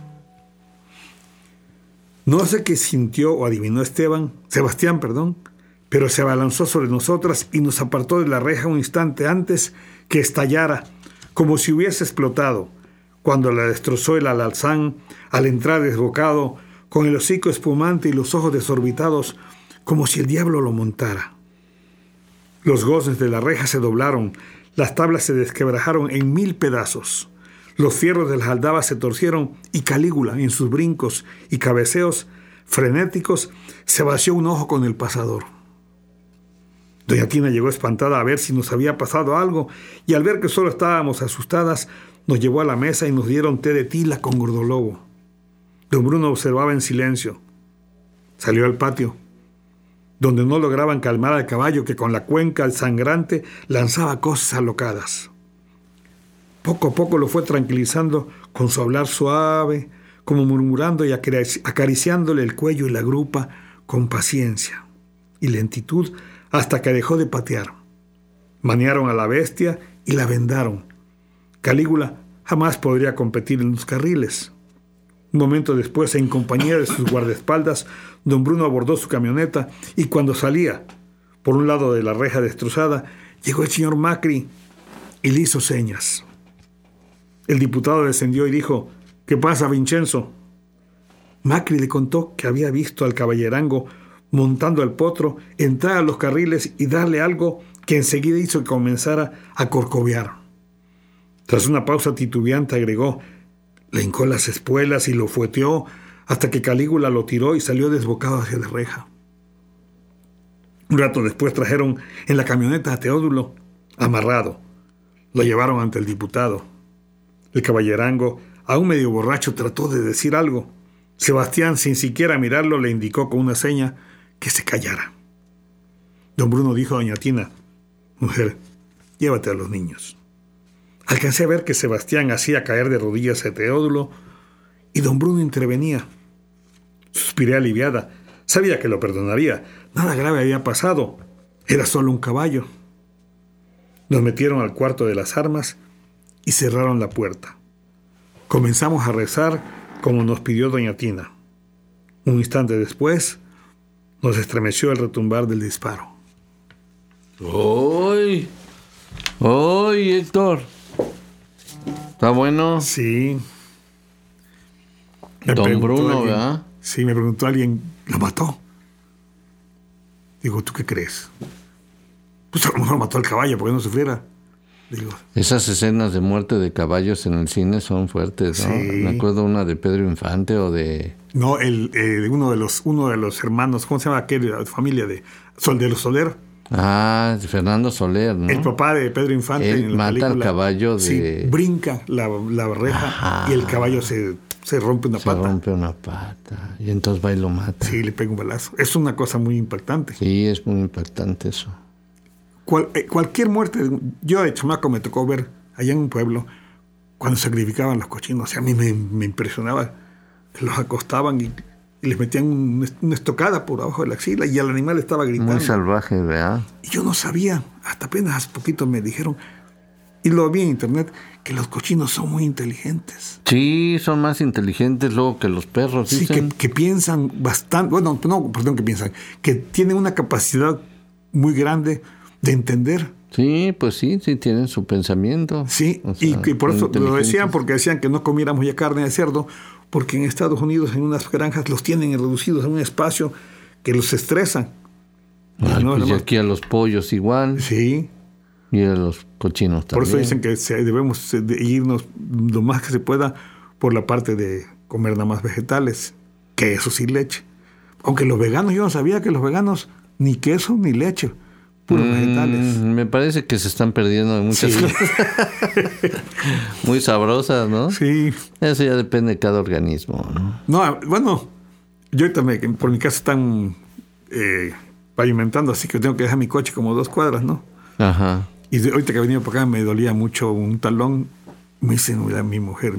No sé qué sintió o adivinó Esteban, Sebastián, perdón, pero se abalanzó sobre nosotras y nos apartó de la reja un instante antes que estallara, como si hubiese explotado, cuando la destrozó el alazán al entrar desbocado, con el hocico espumante y los ojos desorbitados, como si el diablo lo montara. Los goznes de la reja se doblaron, las tablas se desquebrajaron en mil pedazos. Los fierros de las aldabas se torcieron y Calígula, en sus brincos y cabeceos frenéticos, se vació un ojo con el pasador. Doña Tina llegó espantada a ver si nos había pasado algo y al ver que solo estábamos asustadas, nos llevó a la mesa y nos dieron té de tila con gordolobo. Don Bruno observaba en silencio. Salió al patio, donde no lograban calmar al caballo que con la cuenca sangrante lanzaba cosas alocadas. Poco a poco lo fue tranquilizando con su hablar suave, como murmurando y acariciándole el cuello y la grupa con paciencia y lentitud hasta que dejó de patear. Manearon a la bestia y la vendaron. Calígula jamás podría competir en los carriles. Un momento después, en compañía de sus guardaespaldas, don Bruno abordó su camioneta y cuando salía por un lado de la reja destrozada, llegó el señor Macri y le hizo señas. El diputado descendió y dijo: ¿Qué pasa, Vincenzo? Macri le contó que había visto al caballerango montando el potro, entrar a los carriles y darle algo que enseguida hizo que comenzara a corcovear. Tras una pausa titubeante agregó: le hincó las espuelas y lo fueteó hasta que Calígula lo tiró y salió desbocado hacia la reja. Un rato después trajeron en la camioneta a Teodulo, amarrado. Lo llevaron ante el diputado. El caballerango, aún medio borracho, trató de decir algo. Sebastián, sin siquiera mirarlo, le indicó con una seña que se callara. Don Bruno dijo a doña Tina: mujer, llévate a los niños. Alcancé a ver que Sebastián hacía caer de rodillas a Teodulo y don Bruno intervenía. Suspiré aliviada. Sabía que lo perdonaría. Nada grave había pasado. Era solo un caballo. Nos metieron al cuarto de las armas y cerraron la puerta. Comenzamos a rezar como nos pidió doña Tina. Un instante después, nos estremeció el retumbar del disparo. ¡Uy! ¡Uy, Héctor! ¿Está bueno? Sí. Me Don Bruno, alguien, ¿verdad? Sí, me preguntó alguien, ¿lo mató? Digo, ¿tú qué crees? Pues a lo mejor mató al caballo porque no sufriera. Digo, esas escenas de muerte de caballos en el cine son fuertes, ¿no? Sí. Me acuerdo una de Pedro Infante o de... No, el, eh, uno, de los, uno de los hermanos, ¿cómo se llama aquella familia de Sol de los Soler? Ah, Fernando Soler, ¿no? El papá de Pedro Infante. Él en la mata película, al caballo de... Sí, brinca la, la reja. Ajá. Y el caballo se, se rompe una se pata. Se rompe una pata. Y entonces va y lo mata. Sí, le pega un balazo. Es una cosa muy impactante. Sí, es muy impactante eso. Cual, eh, cualquier muerte... Yo de chamaco me tocó ver allá en un pueblo cuando sacrificaban los cochinos. O sea, a mí me, me impresionaba que los acostaban y... y les metían un, una estocada por abajo de la axila y el animal estaba gritando. Muy salvaje, ¿verdad? Y yo no sabía, hasta apenas hace poquito me dijeron, y lo vi en internet, que los cochinos son muy inteligentes. Sí, son más inteligentes luego que los perros, sí, dicen. Que, que piensan bastante, bueno, no, perdón, que piensan, que tienen una capacidad muy grande de entender. Sí, pues sí, sí tienen su pensamiento. Sí, o sea, y, y por eso lo decían, porque decían que no comiéramos ya carne de cerdo, porque en Estados Unidos en unas granjas los tienen reducidos en un espacio que los estresan. Ay, no, pues y aquí a los pollos igual. Sí. Y a los cochinos también. Por eso dicen que se, debemos de irnos lo más que se pueda por la parte de comer nada más vegetales, queso y leche. Aunque los veganos, yo no sabía que los veganos ni queso ni leche, puros mm, vegetales. Me parece que se están perdiendo de muchas sí. cosas. Muy sabrosas, ¿no? Sí. Eso ya depende de cada organismo, ¿no? No, bueno, yo ahorita me, por mi casa están eh, pavimentando, así que tengo que dejar mi coche como dos cuadras, ¿no? Ajá. Y de, ahorita que he venido por acá me dolía mucho un talón. Me dice mi mujer,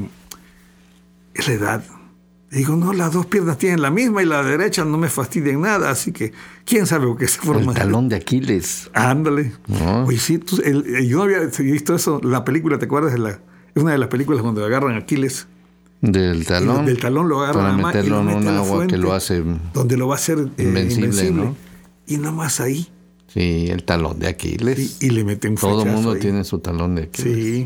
es la edad. Y digo, no, las dos piernas tienen la misma y la derecha no me fastidian nada, así que quién sabe por qué se forma. El talón de Aquiles. Ándale. No. Oye, sí, tú, el, el, yo no había visto eso. La película, ¿te acuerdas? De la, es una de las películas donde agarran a Aquiles. Del talón. Del talón lo agarran para meterlo en un agua fuente, que lo hace donde lo va a hacer eh, invencible, invencible. ¿No? Y nada más ahí. Sí, el talón de Aquiles. Y, y le meten un Todo el mundo ahí. tiene su talón de Aquiles. Sí.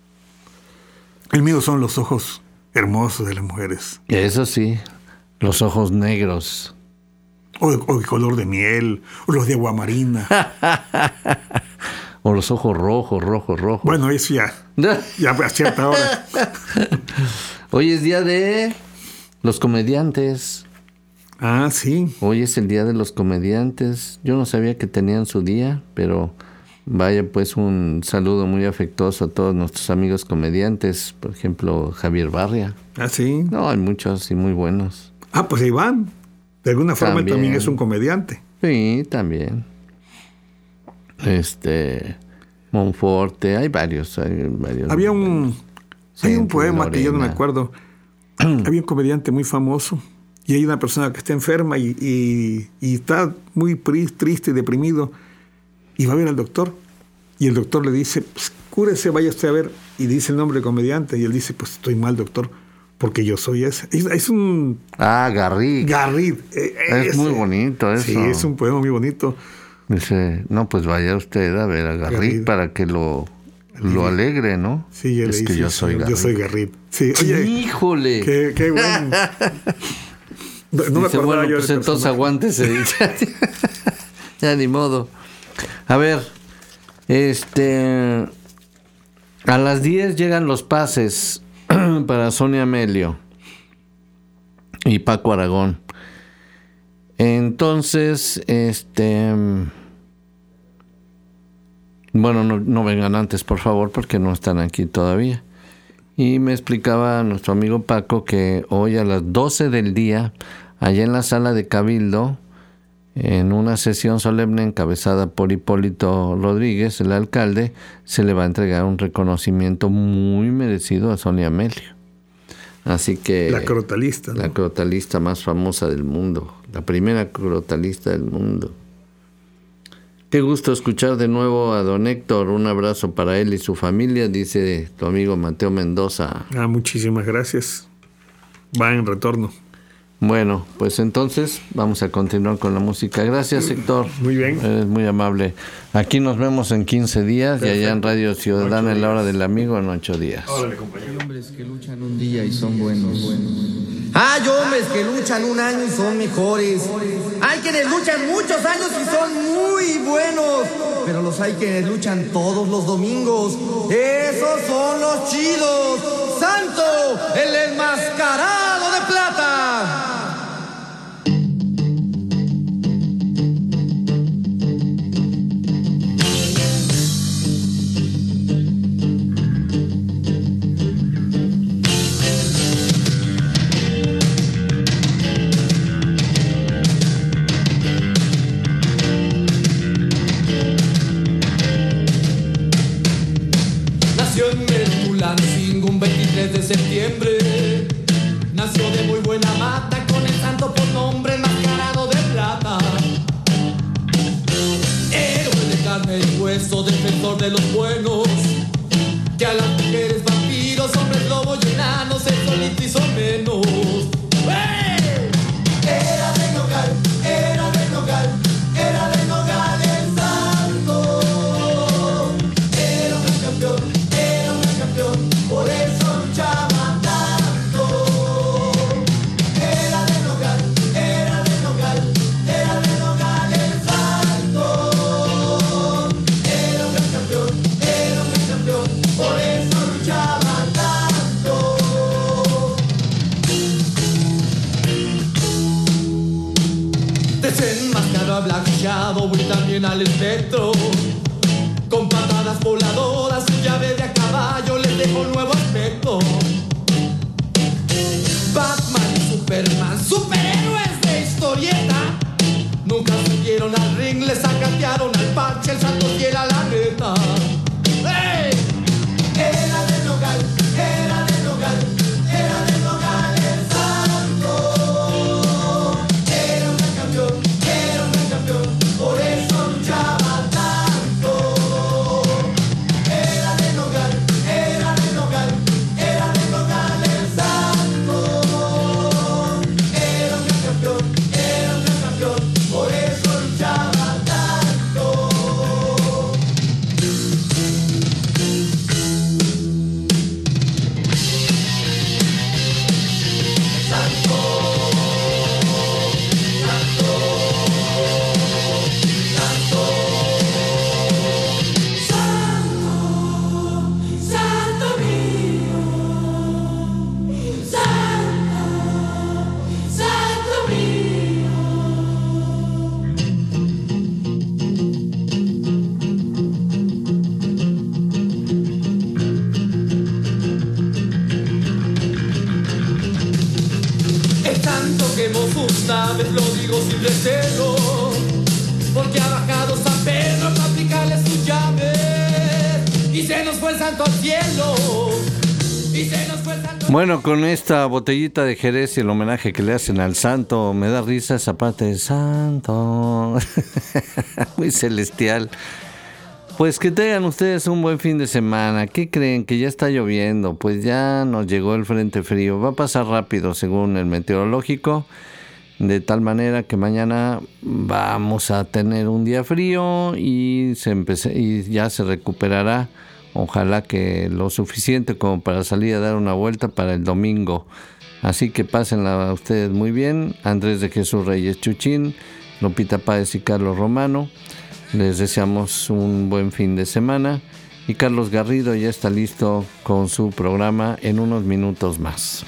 El mío son los ojos hermosos de las mujeres. Eso sí, los ojos negros. O de, o de color de miel, o los de agua marina. O los ojos rojos, rojos, rojos. Bueno, eso ya. Ya a cierta hora. Hoy es día de los comediantes. Ah, sí. Hoy es el día de los comediantes. Yo no sabía que tenían su día, pero vaya pues un saludo muy afectuoso a todos nuestros amigos comediantes. Por ejemplo, Javier Barria. Ah, sí. No, hay muchos y muy buenos. Ah, pues Iván. De alguna forma también, también es un comediante. Sí, también. Este, Monforte, hay varios, hay varios. Había un, hay un poema Lorena. Que yo no me acuerdo. Había un comediante muy famoso y hay una persona que está enferma y, y, y está muy triste y deprimido y va a ver al doctor y el doctor le dice, pues, cúrese, vaya usted a ver, y dice el nombre del comediante y él dice, pues estoy mal, doctor, porque yo soy ese. Es, es un... Ah, Garrick. Garrick. Eh, es ese. Muy bonito eso. Sí, es un poema muy bonito. Dice, no, pues vaya usted a ver a Garrick, Garrick. para que lo, lo alegre, ¿no? Sí, él es le que dice, yo soy Garrick. Yo soy Garrick. Sí, oye, ¡híjole! Qué, qué bueno. No, no dice, me bueno, yo pues entonces aguántese. Ya ni modo. A ver, este... A las diez llegan los pases para Sonia Amelio y Paco Aragón. Entonces, este... Bueno, no, no vengan antes, por favor, porque no están aquí todavía. Y me explicaba nuestro amigo Paco que hoy a las doce del día, allá en la sala de Cabildo, en una sesión solemne encabezada por Hipólito Rodríguez, el alcalde, se le va a entregar un reconocimiento muy merecido a Sonia Amelio. Así que... La crotalista, ¿no? La crotalista más famosa del mundo. La primera crotalista del mundo. Qué gusto escuchar de nuevo a don Héctor. Un abrazo para él y su familia, dice tu amigo Mateo Mendoza. Ah, muchísimas gracias. Va en retorno. Bueno, pues entonces vamos a continuar con la música. Gracias, Héctor. Muy bien. Eres muy amable. Aquí nos vemos en quince días. Perfecto. Y allá en Radio Ciudadana en la hora del amigo en ocho días. Órale, compañero. Hay hombres que luchan un día y son buenos. buenos. Hay hombres que luchan un año y son mejores. Hay quienes luchan muchos años y son muy buenos. Pero los hay quienes luchan todos los domingos. Esos son los chidos. ¡Santo, el enmascarado de plata! De septiembre nació de muy buena mata con el santo por nombre enmascarado de plata. Héroe de carne y hueso, defensor de los buenos, que a las mujeres vampiros, hombres lobos y enanos el solito hizo menos. ¡Hey! Era de Nogal, era de Nogal, era de Nogal el santo. Era un gran campeón, era un gran campeón, por eso luchaba tanto. Era de Nogal, era de Nogal, era de Nogal el santo. Era un gran campeón, era un gran campeón, por eso luchaba tanto. Desenmascaró a Black Shadow y también al espectro. Con patadas voladoras, su llave de a caballo les dejó nuevo aspecto. Batman y Superman, superhéroes de historieta, nunca subieron al ring, le sacatearon al parche, el santo y era la neta. ¡Hey! Era de Nogal, era de Nogal, era de Nogal el santo. Era un gran campeón, era un gran campeón, por eso luchaba tanto. Era el santo al cielo. Y se nos fue el santo. Bueno, con esta botellita de Jerez y el homenaje que le hacen al santo, me da risa esa parte de santo. Muy celestial. Pues que tengan ustedes un buen fin de semana. ¿Qué creen? Que ya está lloviendo. Pues ya nos llegó el frente frío. Va a pasar rápido según el meteorológico. De tal manera que mañana vamos a tener un día frío y, se empece, y ya se recuperará. Ojalá que lo suficiente como para salir a dar una vuelta para el domingo. Así que pásenla ustedes muy bien. Andrés de Jesús Reyes Chuchín, Lupita Páez y Carlos Romano. Les deseamos un buen fin de semana. Y Carlos Garrido ya está listo con su programa en unos minutos más.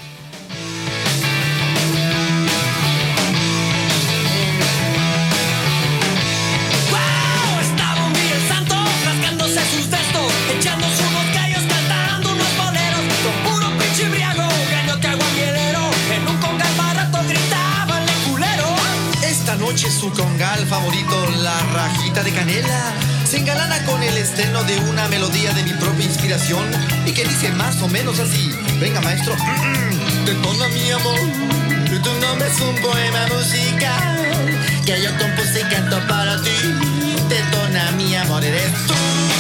Su congal favorito, la rajita de canela, se engalana con el estreno de una melodía de mi propia inspiración y que dice más o menos así. Venga, maestro. Detona mi amor, tu nombre es un poema musical que yo compuse y canto para ti. Detona mi amor, eres tú.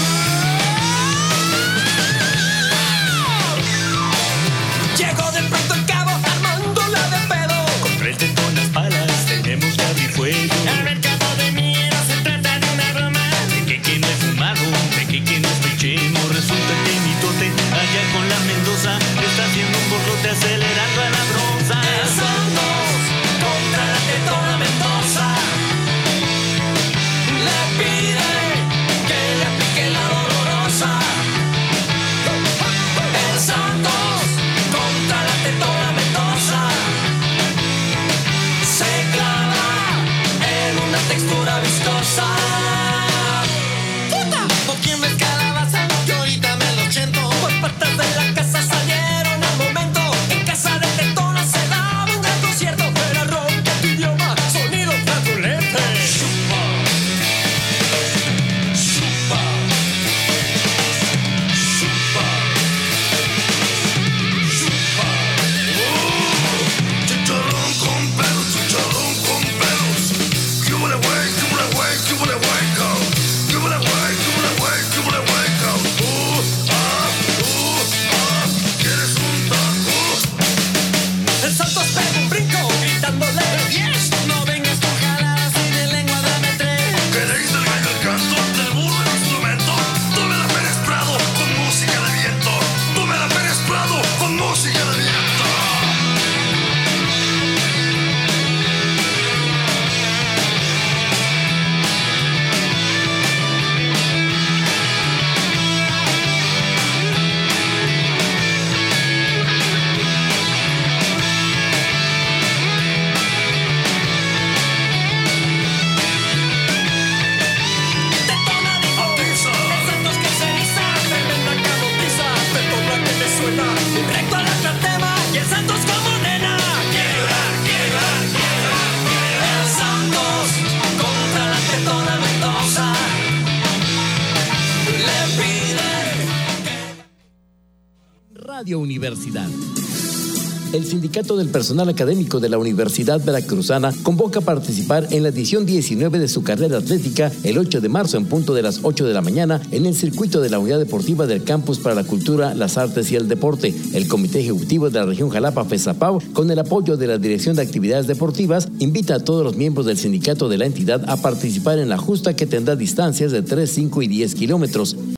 Llegó de pronto el cabo armándola de pedo. Con tres detonas palas tenemos que abrir fuego. El mercado de miedo se trata de una broma. De que quien no es fumado, de que quien no es pecheno. Resulta que mi tote allá con la Mendoza está haciendo un borlote acelerando a la bronza. Somos contra la tetona Mendoza. Le pide que le aplique la dolorosa. El Santos contra la tetona Mendoza. Se clava en una textura viscosa. ¡Puta! ¿Por quién me calabaza? Yo ahorita me lo siento. Por patas de la casa salieron al momento. En casa de tetona se daba un gran concierto. Era rock, tu idioma, sonido flatulente. Chupa, chupa, chupa, chupa. Chicharrón con pelos, chicharrón con pelos. Cúbole güey, cúbole güey, cúbole güey, go. Cúbole güey, cúbole güey, cúbole güey, go. Uh, ah, uh, ah. ¿Quieres un taco? El Santos pega un brinco gritándole diez. No vengas con jaladas y de lengua dame tres. ¿Queréis del gallo el canto, del burro el instrumento? Tome la Pérez Prado con música de viento. Tome la Pérez Prado con música de viento. Tetona dijo, el Santos que se eriza, tremenda cabotiza, tetona que te suena, recto al anatema, y el Santos como nena. Quiere llorar, quiere llorar, quiere llorar, quiere llorar. El Santos contra la tetona Mendoza. Le pide Radio Universidad. El Sindicato del Personal Académico de la Universidad Veracruzana convoca a participar en la edición diecinueve de su carrera atlética el ocho de marzo en punto de las ocho de la mañana en el circuito de la Unidad Deportiva del Campus para la Cultura, las Artes y el Deporte. El Comité Ejecutivo de la Región Jalapa, FESAPAU, con el apoyo de la Dirección de Actividades Deportivas, invita a todos los miembros del sindicato de la entidad a participar en la justa que tendrá distancias de tres, cinco y diez kilómetros.